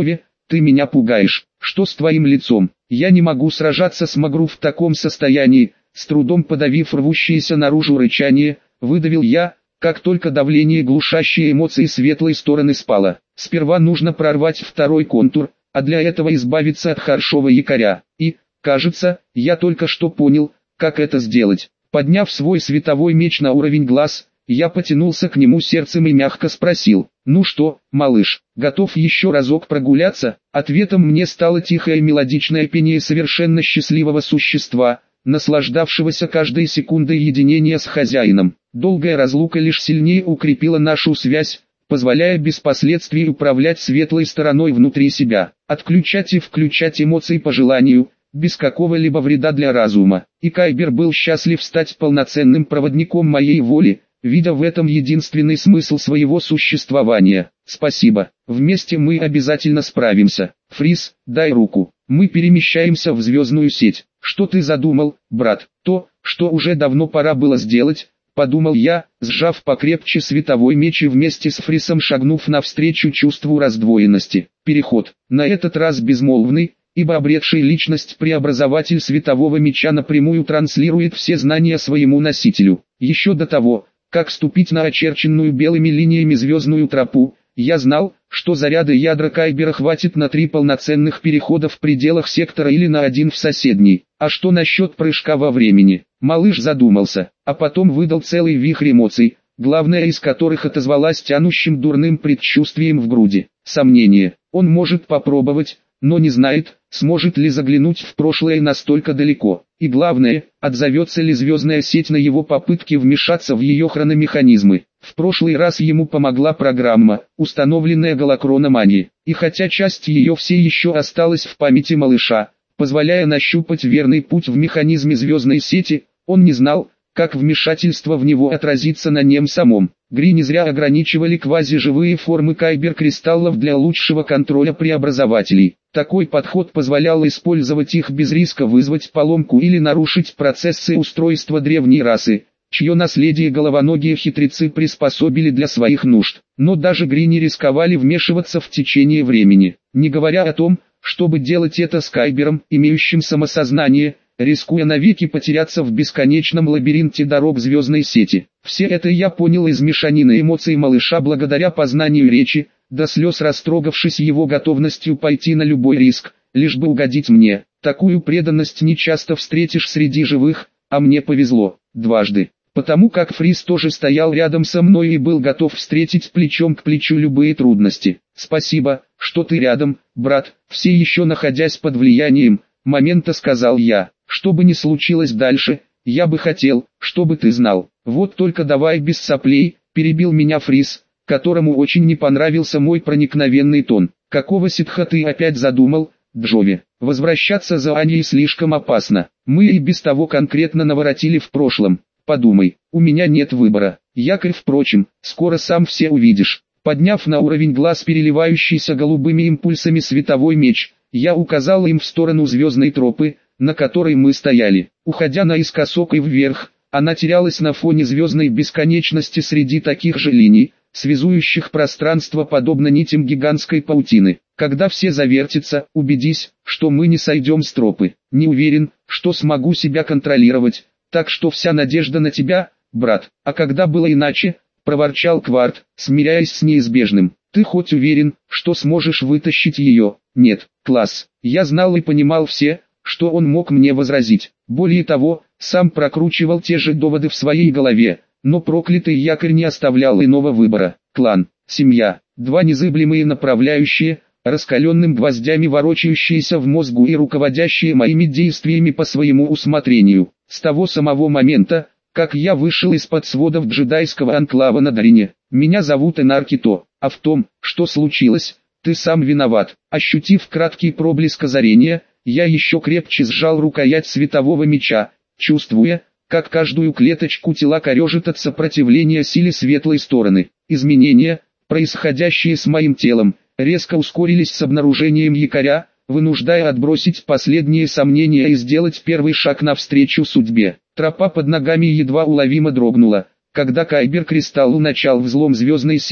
ты меня пугаешь. Что с твоим лицом? Я не могу сражаться с Магру в таком состоянии. С трудом подавив рвущееся наружу рычание, выдавил я, как только давление глушащей эмоции светлой стороны спало. Сперва нужно прорвать второй контур, а для этого избавиться от хорошего якоря. И, кажется, я только что понял, как это сделать. Подняв свой световой меч на уровень глаз, я потянулся к нему сердцем и мягко спросил: «Ну что, малыш, готов еще разок прогуляться?» Ответом мне стало тихое мелодичное пение совершенно счастливого существа, наслаждавшегося каждой секундой единения с хозяином. Долгая разлука лишь сильнее укрепила нашу связь, позволяя без последствий управлять светлой стороной внутри себя, отключать и включать эмоции по желанию, без какого-либо вреда для разума. И Кайбер был счастлив стать полноценным проводником моей воли, видя в этом единственный смысл своего существования. Спасибо, вместе мы обязательно справимся. Фриз, дай руку. Мы перемещаемся в звездную сеть. Что ты задумал, брат? То, что уже давно пора было сделать, подумал я, сжав покрепче световой меч и вместе с Фрисом шагнув навстречу чувству раздвоенности. Переход, на этот раз безмолвный, ибо обретший личность преобразователь светового меча напрямую транслирует все знания своему носителю. Еще до того, как ступить на очерченную белыми линиями звездную тропу, я знал, что заряда ядра Кайбера хватит на 3 полноценных перехода в пределах сектора или на 1 в соседний. А что насчет прыжка во времени? Малыш задумался, а потом выдал целый вихрь эмоций, главная из которых отозвалась тянущим дурным предчувствием в груди. Сомнение. Он может попробовать, но не знает, сможет ли заглянуть в прошлое настолько далеко. И главное, отзовется ли звездная сеть на его попытки вмешаться в ее хрономеханизмы. В прошлый раз ему помогла программа, установленная Галакроном Ани. И хотя часть ее все еще осталась в памяти малыша, позволяя нащупать верный путь в механизме звездной сети, он не знал, как вмешательство в него отразится на нем самом. Гри не зря ограничивали квазиживые формы Кайбер-кристаллов для лучшего контроля преобразователей. Такой подход позволял использовать их без риска вызвать поломку или нарушить процессы устройства древней расы, чье наследие головоногие хитрецы приспособили для своих нужд. Но даже Гри не рисковали вмешиваться в течение времени, не говоря о том, чтобы делать это с Кайбером, имеющим самосознание, рискуя навеки потеряться в бесконечном лабиринте дорог звездной сети. Все это я понял из мешанины эмоций малыша благодаря познанию речи, до слез растрогавшись его готовностью пойти на любой риск, лишь бы угодить мне. Такую преданность не часто встретишь среди живых, а мне повезло, дважды. Потому как Фриз тоже стоял рядом со мной и был готов встретить плечом к плечу любые трудности. Спасибо, что ты рядом, брат, все еще находясь под влиянием момента, сказал я. Что бы ни случилось дальше, я бы хотел, чтобы ты знал. Вот только давай без соплей, перебил меня Фриз, которому очень не понравился мой проникновенный тон. Какого ситха ты опять задумал, Джови? Возвращаться за Аней слишком опасно. Мы и без того конкретно наворотили в прошлом. Подумай, у меня нет выбора. Якорь, впрочем, скоро сам все увидишь. Подняв на уровень глаз переливающийся голубыми импульсами световой меч, я указал им в сторону звездной тропы, на которой мы стояли. Уходя наискосок и вверх, она терялась на фоне звездной бесконечности среди таких же линий, связующих пространство подобно нитям гигантской паутины. Когда все завертятся, убедись, что мы не сойдем с тропы. Не уверен, что смогу себя контролировать, так что вся надежда на тебя, брат. А когда было иначе, проворчал Кварт, смиряясь с неизбежным. Ты хоть уверен, что сможешь вытащить ее? Нет, класс. Я знал и понимал все, что он мог мне возразить. Более того, сам прокручивал те же доводы в своей голове, но проклятый якорь не оставлял иного выбора. Клан, семья, два незыблемые направляющие, раскаленным гвоздями ворочающиеся в мозгу и руководящие моими действиями по своему усмотрению. С того самого момента, как я вышел из-под сводов джедайского анклава на Дарине. Меня зовут Энар Кито, а в том, что случилось, ты сам виноват. Ощутив краткий проблеск озарения, я еще крепче сжал рукоять светового меча, чувствуя, как каждую клеточку тела корежит от сопротивления силе светлой стороны. Изменения, происходящие с моим телом, резко ускорились с обнаружением якоря, вынуждая отбросить последние сомнения и сделать первый шаг навстречу судьбе. Тропа под ногами едва уловимо дрогнула, когда Кайбер-кристалл начал взлом звездной сети,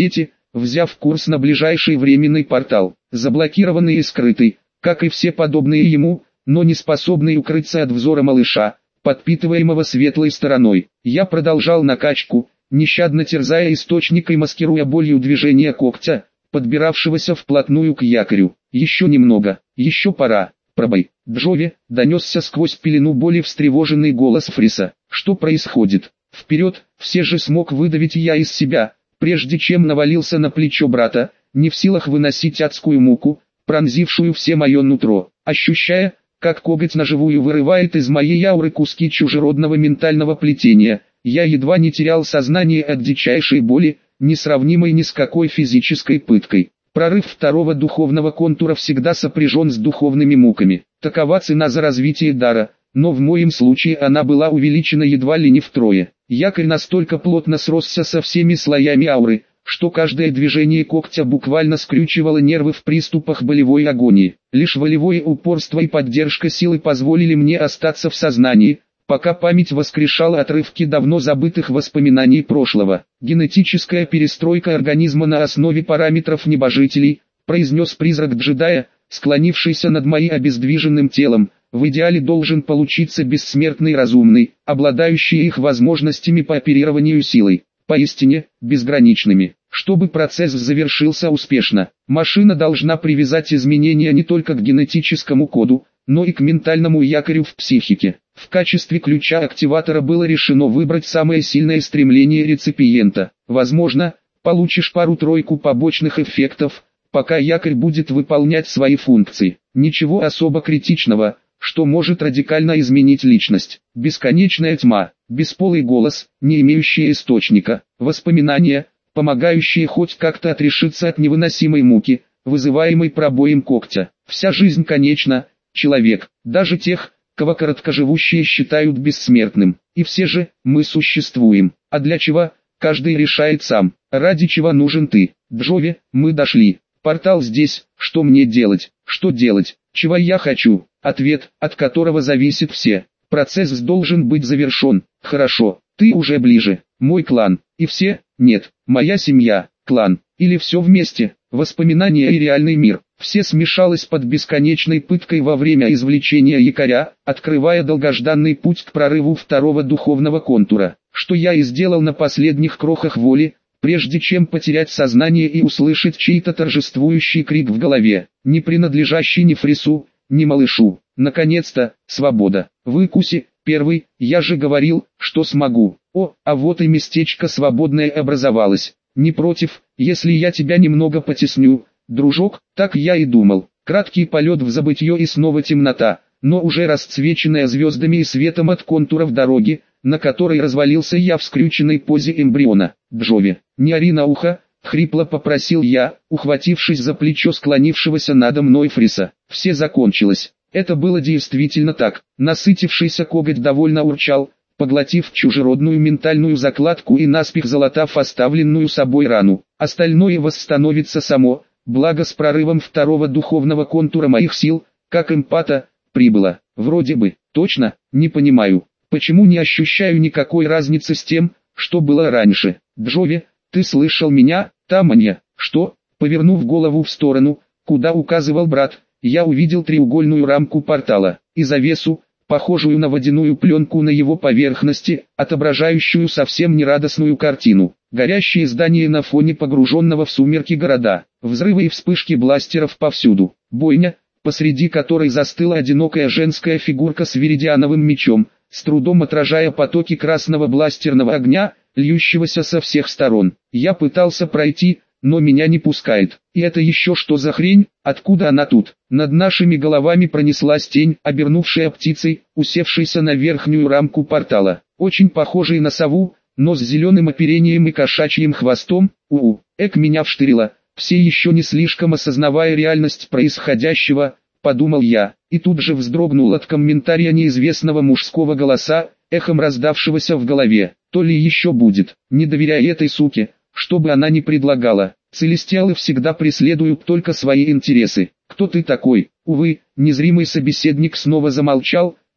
взяв курс на ближайший временный портал, заблокированный и скрытый, как и все подобные ему, но не способный укрыться от взора малыша, подпитываемого светлой стороной. Я продолжал накачку, нещадно терзая источник и маскируя болью движения когтя, подбиравшегося вплотную к якорю. Еще немного, еще пора. Пробой. Джови, донесся сквозь пелену боли встревоженный голос Фриса. Что происходит? Вперед, все же смог выдавить я из себя, прежде чем навалился на плечо брата, не в силах выносить адскую муку, пронзившую все мое нутро, ощущая, как коготь наживую вырывает из моей ауры куски чужеродного ментального плетения. Я едва не терял сознание от дичайшей боли, несравнимой ни с какой физической пыткой. Прорыв второго духовного контура всегда сопряжен с духовными муками. Такова цена за развитие дара, но в моем случае она была увеличена едва ли не втрое. Якорь настолько плотно сросся со всеми слоями ауры, что каждое движение когтя буквально скрючивало нервы в приступах болевой агонии. Лишь волевое упорство и поддержка силы позволили мне остаться в сознании, пока память воскрешала отрывки давно забытых воспоминаний прошлого. «Генетическая перестройка организма на основе параметров небожителей», произнес призрак джедая, склонившийся над моим обездвиженным телом. «В идеале должен получиться бессмертный разумный, обладающий их возможностями по оперированию силой, поистине, безграничными. Чтобы процесс завершился успешно, машина должна привязать изменения не только к генетическому коду, но и к ментальному якорю в психике. В качестве ключа-активатора было решено выбрать самое сильное стремление реципиента. Возможно, получишь пару-тройку побочных эффектов, пока якорь будет выполнять свои функции. Ничего особо критичного, что может радикально изменить личность. Бесконечная тьма, бесполый голос, не имеющий источника, воспоминания, помогающие хоть как-то отрешиться от невыносимой муки, вызываемой пробоем когтя. Вся жизнь конечна, человек, даже тех, кого короткоживущие считают бессмертным. И все же, мы существуем. А для чего? Каждый решает сам. Ради чего нужен ты? Джови, мы дошли. Портал здесь, что мне делать? Что делать? Чего я хочу? Ответ, от которого зависит все. Процесс должен быть завершен. Хорошо, ты уже ближе. Мой клан. И все? Нет. Моя семья, клан. Или все вместе? Воспоминания и реальный мир. Все смешалось под бесконечной пыткой во время извлечения якоря, открывая долгожданный путь к прорыву второго духовного контура. Что я и сделал на последних крохах воли, прежде чем потерять сознание и услышать чей-то торжествующий крик в голове, не принадлежащий ни Фрису, ни малышу. Наконец-то, свобода. Выкуси, первый, я же говорил, что смогу. О, а вот и местечко свободное образовалось. Не против, если я тебя немного потесню, дружок? Так я и думал. Краткий полет в забытье и снова темнота, но уже расцвеченная звездами и светом от контуров дороги, на которой развалился я в скрюченной позе эмбриона. Джови, не ори на ухо, хрипло попросил я, ухватившись за плечо склонившегося надо мной Фриса. Все закончилось. Это было действительно так. Насытившийся коготь довольно урчал, поглотив чужеродную ментальную закладку и наспех залатав оставленную собой рану. Остальное восстановится само, благо с прорывом второго духовного контура моих сил, как эмпата, прибыло. Вроде бы, точно, не понимаю, почему не ощущаю никакой разницы с тем, что было раньше. Джови, ты слышал меня, Таманья? Что? Повернув голову в сторону, куда указывал брат, я увидел треугольную рамку портала и завесу, похожую на водяную пленку на его поверхности, отображающую совсем нерадостную картину. Горящие здания на фоне погруженного в сумерки города, взрывы и вспышки бластеров повсюду, бойня, посреди которой застыла одинокая женская фигурка с виридиановым мечом, с трудом отражая потоки красного бластерного огня, льющегося со всех сторон. Я пытался пройти, но меня не пускает. И это еще что за хрень? Откуда она тут? Над нашими головами пронеслась тень, обернувшая птицей, усевшейся на верхнюю рамку портала, очень похожей на сову, но с зеленым оперением и кошачьим хвостом. Меня вштырило, все еще не слишком осознавая реальность происходящего, подумал я, и тут же вздрогнул от комментария неизвестного мужского голоса, эхом раздавшегося в голове. То ли еще будет, не доверяй этой суке, что бы она ни предлагала. Целестиалы всегда преследуют только свои интересы. Кто ты такой? Увы, незримый собеседник снова замолчал,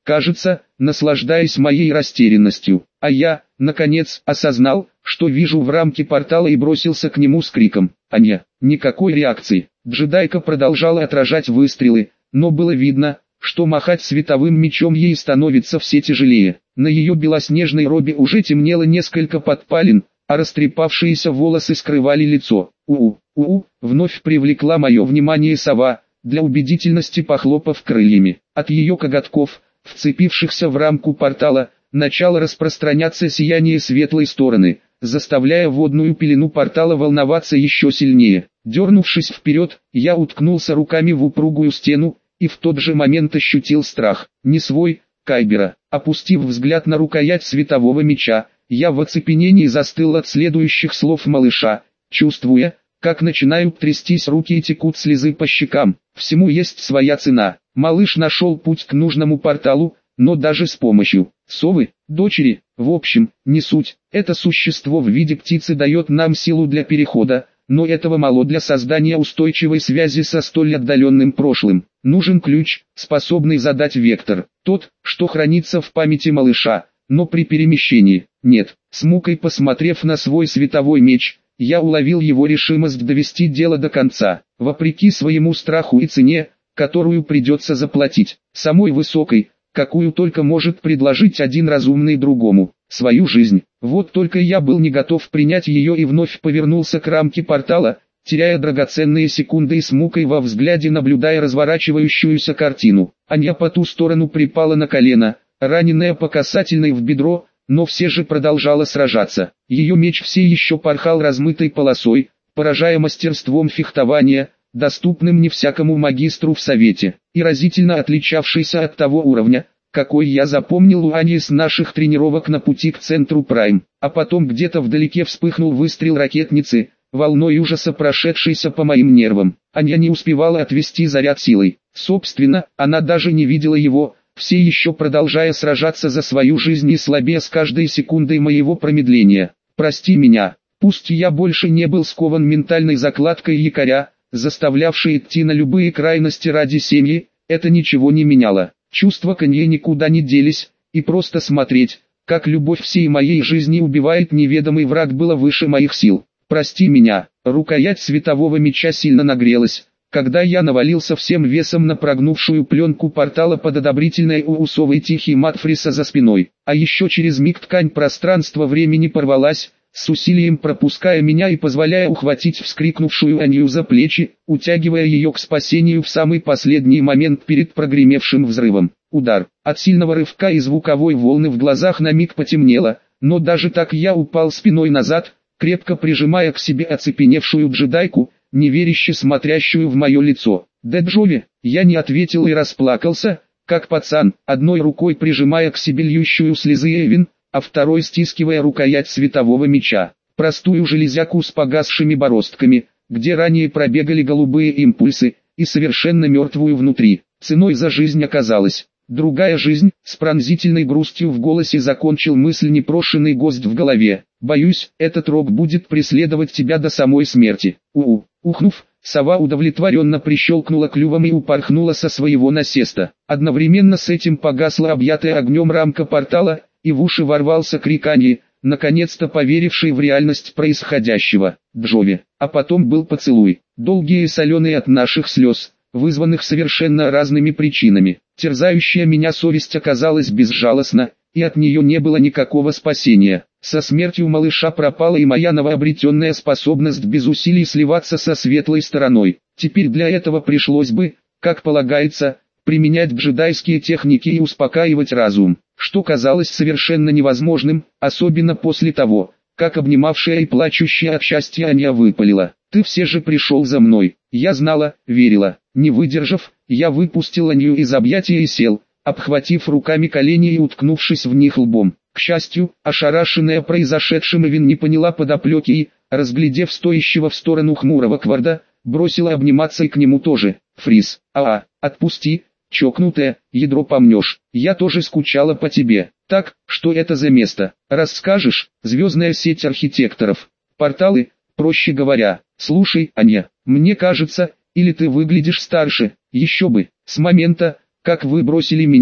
кажется, наслаждаясь моей растерянностью. А я, наконец, осознал, что вижу в рамке портала и бросился к нему с криком. «Аня!» Никакой реакции. Джедайка продолжала отражать выстрелы, но было видно, что махать световым мечом ей становится все тяжелее. На ее белоснежной робе уже темнело несколько подпалин, а растрепавшиеся волосы скрывали лицо. Вновь привлекла мое внимание сова, для убедительности похлопав крыльями. От ее коготков, вцепившихся в рамку портала, начало распространяться сияние светлой стороны, заставляя водную пелену портала волноваться еще сильнее. Дернувшись вперед, я уткнулся руками в упругую стену, и в тот же момент ощутил страх. Не свой, Кайбера. Опустив взгляд на рукоять светового меча, я в оцепенении застыл от следующих слов малыша, чувствуя, как начинают трястись руки и текут слезы по щекам. Всему есть своя цена. Малыш нашел путь к нужному порталу, но даже с помощью совы, дочери, в общем, не суть. Это существо в виде птицы дает нам силу для перехода, но этого мало для создания устойчивой связи со столь отдаленным прошлым. Нужен ключ, способный задать вектор, тот, что хранится в памяти малыша, но при перемещении нет. С мукой посмотрев на свой световой меч, я уловил его решимость довести дело до конца, вопреки своему страху и цене, которую придется заплатить, самой высокой, какую только может предложить один разумный другому, свою жизнь. Вот только я был не готов принять ее и вновь повернулся к рамке портала, теряя драгоценные секунды и с мукой во взгляде наблюдая разворачивающуюся картину. Аня по ту сторону припала на колено, раненая по касательной в бедро, но все же продолжала сражаться. Ее меч все еще порхал размытой полосой, поражая мастерством фехтования, доступным не всякому магистру в совете, и разительно отличавшийся от того уровня, какой я запомнил у Ани с наших тренировок на пути к центру Прайм. А потом где-то вдалеке вспыхнул выстрел ракетницы, волной ужаса прошедшейся по моим нервам. Аня не успевала отвести заряд силой. Собственно, она даже не видела его, все еще продолжая сражаться за свою жизнь и слабее с каждой секундой моего промедления. Прости меня, пусть я больше не был скован ментальной закладкой якоря, заставлявшей идти на любые крайности ради семьи, это ничего не меняло. Чувства к ней никуда не делись, и просто смотреть, как любовь всей моей жизни убивает неведомый враг, было выше моих сил. Прости меня. Рукоять светового меча сильно нагрелась, когда я навалился всем весом на прогнувшую пленку портала под одобрительной уусовый тихий мат Фриса за спиной. А еще через миг ткань пространства-времени порвалась, с усилием пропуская меня и позволяя ухватить вскрикнувшую Аню за плечи, утягивая ее к спасению в самый последний момент перед прогремевшим взрывом. Удар. От сильного рывка и звуковой волны в глазах на миг потемнело, но даже так я упал спиной назад, крепко прижимая к себе оцепеневшую джедайку, неверяще смотрящую в мое лицо. «Да Джови!» Я не ответил и расплакался, как пацан, одной рукой прижимая к себе льющую слезы Эвин, а второй стискивая рукоять светового меча, простую железяку с погасшими бороздками, где ранее пробегали голубые импульсы, и совершенно мертвую внутри. Ценой за жизнь оказалась другая жизнь. С пронзительной грустью в голосе закончил мысль непрошенный гость в голове. Боюсь, этот рок будет преследовать тебя до самой смерти. Ухнув, сова удовлетворенно прищелкнула клювом и упорхнула со своего насеста. Одновременно с этим погасла объятая огнем рамка портала, и в уши ворвался крик Ани, наконец-то поверивший в реальность происходящего. Джови. А потом был поцелуй, долгий и соленый от наших слез, вызванных совершенно разными причинами. Терзающая меня совесть оказалась безжалостна, и от нее не было никакого спасения. Со смертью малыша пропала и моя новообретенная способность без усилий сливаться со светлой стороной. Теперь для этого пришлось бы, как полагается, применять джедайские техники и успокаивать разум, что казалось совершенно невозможным, особенно после того, как обнимавшая и плачущая от счастья Аня выпалила: «Ты все же пришел за мной». Я знала, верила. Не выдержав, я выпустил Аню из объятия и сел, обхватив руками колени и уткнувшись в них лбом. К счастью, ошарашенная произошедшим Эвин не поняла подоплеки и, разглядев стоящего в сторону хмурого Кварда, бросила обниматься и к нему тоже. «Фрис, отпусти, чокнутая, ядро помнешь, я тоже скучала по тебе». «Так, что это за место? Расскажешь?» «Звездная сеть архитекторов. Порталы, проще говоря. Слушай, Аня, мне кажется, или ты выглядишь старше, еще бы, с момента, как вы бросили меня,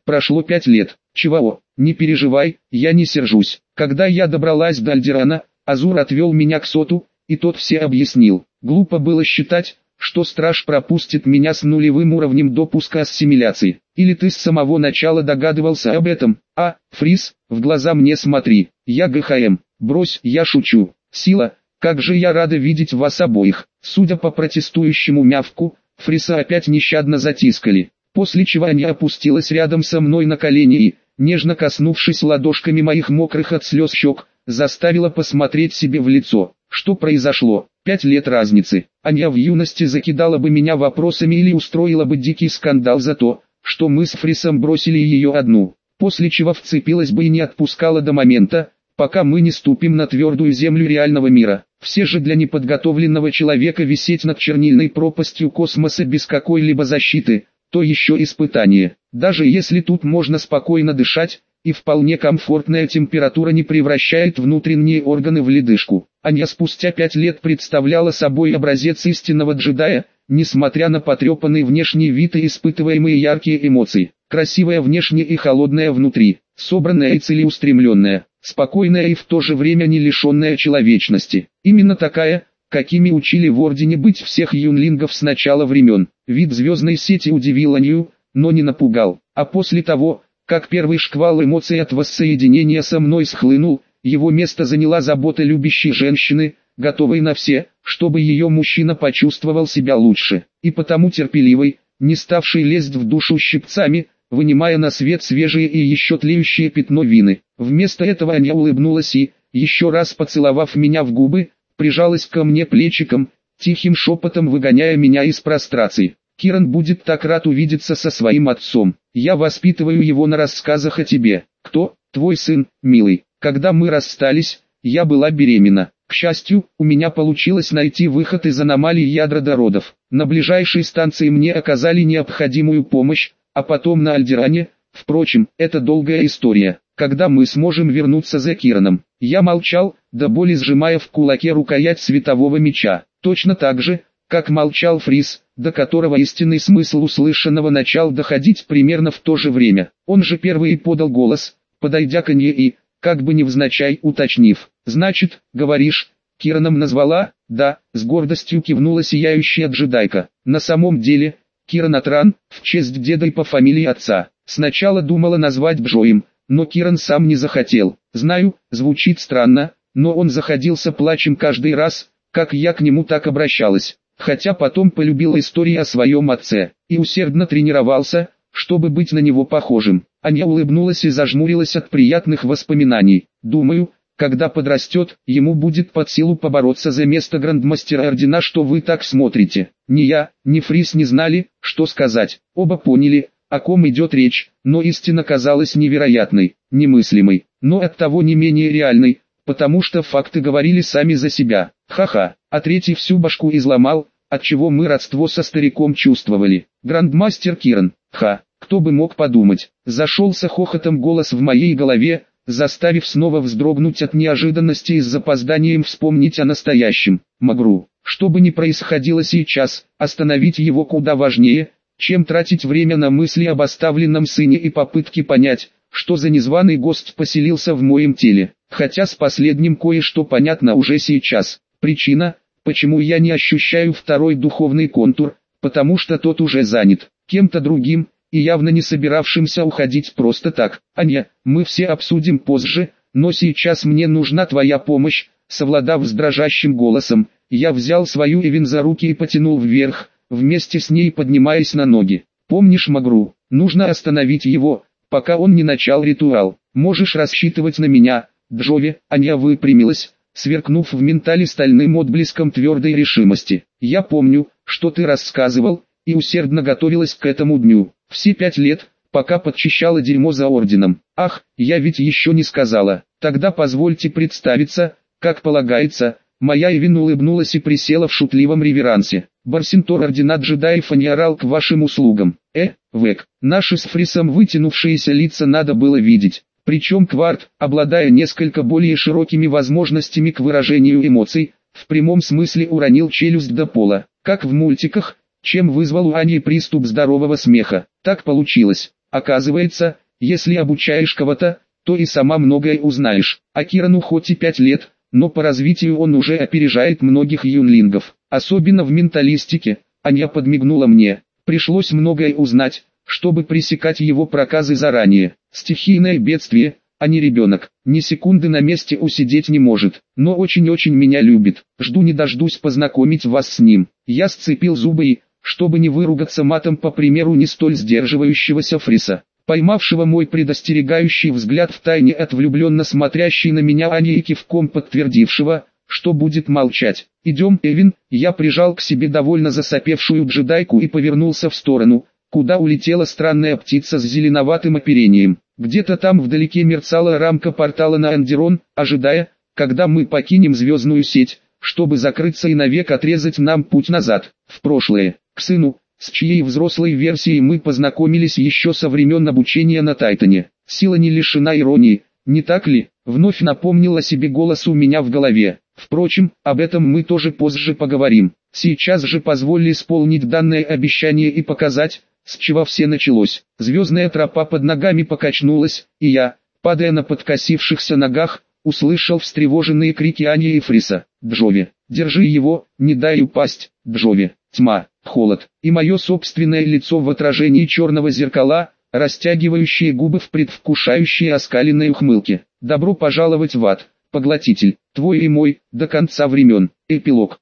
Прошло 5 лет. Чего? Не переживай, я не сержусь. Когда я добралась до Альдерана, Азур отвел меня к Соту, и тот все объяснил. Глупо было считать, что страж пропустит меня с нулевым уровнем допуска ассимиляции. Или ты с самого начала догадывался об этом? Фрис, в глаза мне смотри. Я ГХМ. Брось, я шучу. Сила, как же я рада видеть вас обоих. Судя по протестующему мявку, Фриса опять нещадно затискали. После чего она опустилась рядом со мной на колени и, нежно коснувшись ладошками моих мокрых от слез щек, заставила посмотреть себе в лицо. Что произошло? 5 лет разницы. Аня в юности закидала бы меня вопросами или устроила бы дикий скандал за то, что мы с Фрисом бросили ее одну, после чего вцепилась бы и не отпускала до момента, пока мы не ступим на твердую землю реального мира. Все же для неподготовленного человека висеть над чернильной пропастью космоса без какой-либо защиты, то еще испытание. Даже если тут можно спокойно дышать, и вполне комфортная температура не превращает внутренние органы в ледышку. Аня спустя 5 лет представляла собой образец истинного джедая, несмотря на потрепанный внешний вид и испытываемые яркие эмоции. Красивая внешне и холодная внутри, собранная и целеустремленная, спокойная и в то же время не лишенная человечности. Именно такая, какими учили в Ордене быть всех юнлингов с начала времен. Вид звездной сети удивил Анью, но не напугал. А после того, как первый шквал эмоций от воссоединения со мной схлынул, его место заняла забота любящей женщины, готовой на все, чтобы ее мужчина почувствовал себя лучше, и потому терпеливой, не ставшей лезть в душу щипцами, вынимая на свет свежие и еще тлеющие пятно вины. Вместо этого Аня улыбнулась и, еще раз поцеловав меня в губы, прижалась ко мне плечиком, тихим шепотом выгоняя меня из прострации. Киран будет так рад увидеться со своим отцом. Я воспитываю его на рассказах о тебе. Кто? Твой сын, милый. Когда мы расстались, я была беременна. К счастью, у меня получилось найти выход из аномалии ядра до родов. На ближайшей станции мне оказали необходимую помощь, а потом на Альдеране. Впрочем, это долгая история. Когда мы сможем вернуться за Кираном? Я молчал, до боли сжимая в кулаке рукоять светового меча. Точно так же, как молчал Фрис, до которого истинный смысл услышанного начал доходить примерно в то же время. Он же первый и подал голос, подойдя к ней и, как бы невзначай уточнив: «Значит, говоришь, Кираном назвала?» «Да», — с гордостью кивнула сияющая джедайка. На самом деле, Киран Атран, в честь деда и по фамилии отца. Сначала думала назвать Джоем, но Киран сам не захотел. Знаю, звучит странно, но он заходился плачем каждый раз, как я к нему так обращалась. Хотя потом полюбил истории о своем отце, и усердно тренировался, чтобы быть на него похожим. Аня улыбнулась и зажмурилась от приятных воспоминаний. Думаю, когда подрастет, ему будет под силу побороться за место грандмастера Ордена, что вы так смотрите. Ни я, ни Фрис не знали, что сказать. Оба поняли, о ком идет речь, но истина казалась невероятной, немыслимой, но оттого не менее реальной, потому что факты говорили сами за себя. Ха-ха, а третий всю башку изломал, отчего мы родство со стариком чувствовали. Грандмастер Киран, кто бы мог подумать. Зашелся хохотом голос в моей голове, заставив снова вздрогнуть от неожиданности и с запозданием вспомнить о настоящем. Магру, что бы ни происходило сейчас, остановить его куда важнее, чем тратить время на мысли об оставленном сыне и попытки понять, что за незваный гость поселился в моем теле. Хотя с последним кое-что понятно уже сейчас. Причина, почему я не ощущаю второй духовный контур, потому что тот уже занят кем-то другим, и явно не собиравшимся уходить просто так. Аня, мы все обсудим позже, но сейчас мне нужна твоя помощь. Совладав с дрожащим голосом, я взял свою Эвен за руки и потянул вверх, вместе с ней поднимаясь на ноги. Помнишь Магру? Нужно остановить его, пока он не начал ритуал. Можешь рассчитывать на меня, Джови. Аня выпрямилась, сверкнув в ментале стальным отблеском твердой решимости. Я помню, что ты рассказывал, и усердно готовилась к этому дню. Все 5 лет, пока подчищала дерьмо за Орденом. Ах, я ведь еще не сказала. Тогда позвольте представиться, как полагается. Моя Эвен улыбнулась и присела в шутливом реверансе. Барсинтор Ордена Джедаев не орал к вашим услугам. Век, наши с Фрисом вытянувшиеся лица надо было видеть. Причем Кварт, обладая несколько более широкими возможностями к выражению эмоций, в прямом смысле уронил челюсть до пола, как в мультиках, чем вызвал у Ани приступ здорового смеха. Так получилось. Оказывается, если обучаешь кого-то, то и сама многое узнаешь. А Кирану хоть и 5 лет, но по развитию он уже опережает многих юнлингов, особенно в менталистике. Аня подмигнула мне. Пришлось многое узнать, чтобы пресекать его проказы заранее. Стихийное бедствие, а не ребенок. Ни секунды на месте усидеть не может, но очень-очень меня любит. Жду не дождусь познакомить вас с ним. Я сцепил зубы и, чтобы не выругаться матом по примеру не столь сдерживающегося Фриса, поймавшего мой предостерегающий взгляд втайне от влюбленно смотрящей на меня Ани и кивком подтвердившего, что будет молчать. «Идем, Эвин», я прижал к себе довольно засопевшую джедайку и повернулся в сторону, куда улетела странная птица с зеленоватым оперением. Где-то там вдалеке мерцала рамка портала на Андерон, ожидая, когда мы покинем звездную сеть, чтобы закрыться и навек отрезать нам путь назад, в прошлое, к сыну, с чьей взрослой версией мы познакомились еще со времен обучения на Тайтоне. Сила не лишена иронии, не так ли? Вновь напомнил о себе голос у меня в голове. Впрочем, об этом мы тоже позже поговорим. Сейчас же позволь исполнить данное обещание и показать, с чего все началось. Звездная тропа под ногами покачнулась, и я, падая на подкосившихся ногах, услышал встревоженные крики Ани и Фриса. «Джови, держи его, не дай упасть, Джови!» Тьма, холод, и мое собственное лицо в отражении черного зеркала, растягивающие губы в предвкушающей оскаленной ухмылке. «Добро пожаловать в ад, поглотитель, твой и мой, до конца времен». Эпилог.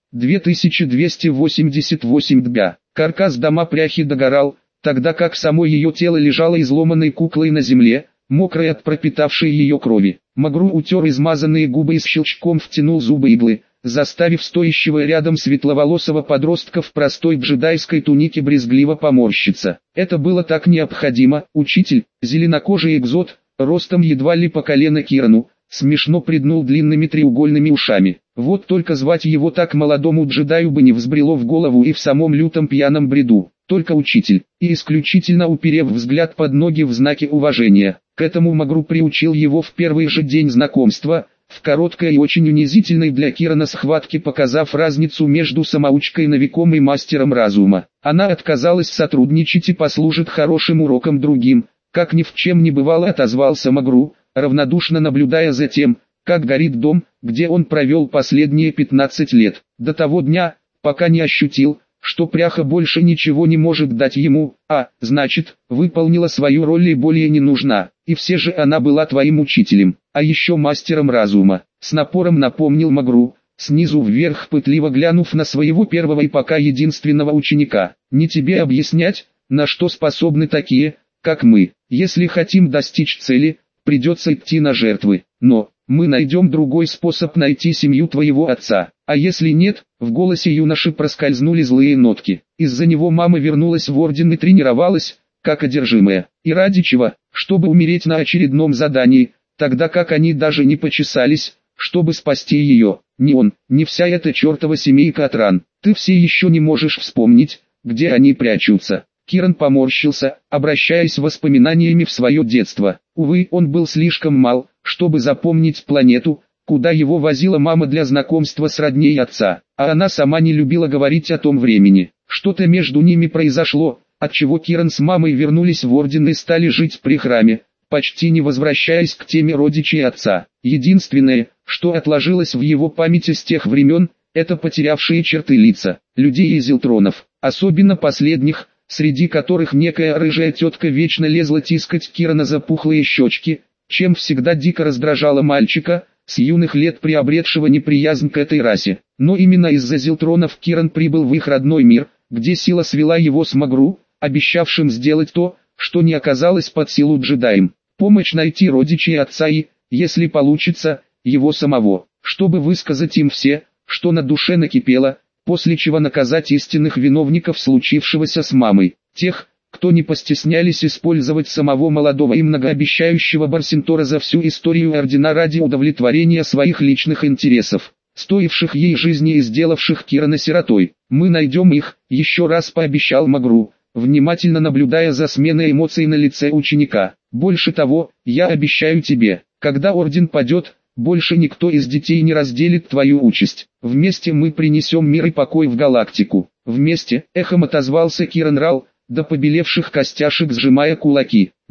2288 дня. Каркас дома пряхи догорал, тогда как само ее тело лежало изломанной куклой на земле, мокрой от пропитавшей ее крови. Магру утер измазанные губы и с щелчком втянул зубы иглы, заставив стоящего рядом светловолосого подростка в простой джедайской тунике брезгливо поморщиться. Это было так необходимо. Учитель, зеленокожий экзот, ростом едва ли по колено Кирану, смешно приднул длинными треугольными ушами. Вот только звать его так молодому джедаю бы не взбрело в голову и в самом лютом пьяном бреду. Только учитель, и исключительно уперев взгляд под ноги в знаке уважения. К этому Магру приучил его в первый же день знакомства, в короткой и очень унизительной для Кирана схватке показав разницу между самоучкой-новиком и мастером разума. Она отказалась сотрудничать и послужит хорошим уроком другим, как ни в чем не бывало отозвался Магру, равнодушно наблюдая за тем, как горит дом, где он провел последние 15 лет, до того дня, пока не ощутил, что пряха больше ничего не может дать ему, а, значит, выполнила свою роль и более не нужна, и все же она была твоим учителем, а еще мастером разума, с напором напомнил Магру, снизу вверх пытливо глянув на своего первого и пока единственного ученика. Не тебе объяснять, на что способны такие, как мы. Если хотим достичь цели, придется идти на жертвы, но мы найдем другой способ найти семью твоего отца. А если нет, в голосе юноши проскользнули злые нотки. Из-за него мама вернулась в орден и тренировалась, как одержимая. И ради чего? Чтобы умереть на очередном задании, тогда как они даже не почесались, чтобы спасти ее. Ни он, ни вся эта чертова семейка Атран. Ты все еще не можешь вспомнить, где они прячутся. Киран поморщился, обращаясь воспоминаниями в свое детство. Увы, он был слишком мал, чтобы запомнить планету, куда его возила мама для знакомства с родней отца, а она сама не любила говорить о том времени. Что-то между ними произошло, отчего Киран с мамой вернулись в орден и стали жить при храме, почти не возвращаясь к теме родичей отца. Единственное, что отложилось в его памяти с тех времен, это потерявшие черты лица, людей и зелтронов, особенно последних, среди которых некая рыжая тетка вечно лезла тискать Кирана за пухлые щечки, чем всегда дико раздражала мальчика, с юных лет приобретшего неприязнь к этой расе. Но именно из-за зелтронов Киран прибыл в их родной мир, где сила свела его с Магру, обещавшим сделать то, что не оказалось под силу джедаям. Помощь найти родичей отца и, если получится, его самого, чтобы высказать им все, что на душе накипело, после чего наказать истинных виновников случившегося с мамой, тех, кто не постеснялись использовать самого молодого и многообещающего Барсентора за всю историю ордена ради удовлетворения своих личных интересов, стоивших ей жизни и сделавших Кирана сиротой. Мы найдем их, еще раз пообещал Магру, внимательно наблюдая за сменой эмоций на лице ученика. Больше того, я обещаю тебе, когда орден падет, больше никто из детей не разделит твою участь. Вместе мы принесем мир и покой в галактику. Вместе, эхом отозвался Киран Рал, до побелевших костяшек сжимая кулаки.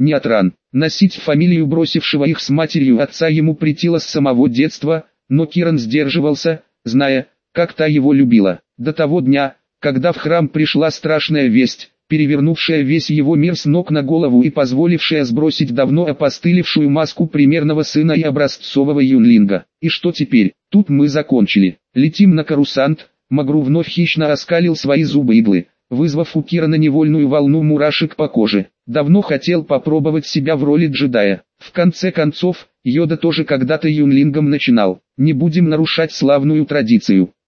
не от ран. Носить фамилию бросившего их с матерью отца ему претило с самого детства, но Киран сдерживался, зная, как та его любила. До того дня, когда в храм пришла страшная весть, перевернувшая весь его мир с ног на голову и позволившая сбросить давно опостылевшую маску примерного сына и образцового юнлинга. И что теперь? Тут мы закончили. Летим на Корусант. Магру вновь хищно оскалил свои зубы-иглы, вызвав у Кирана невольную волну мурашек по коже. Давно хотел попробовать себя в роли джедая. В конце концов, Йода тоже когда-то юнлингом начинал. Не будем нарушать славную традицию.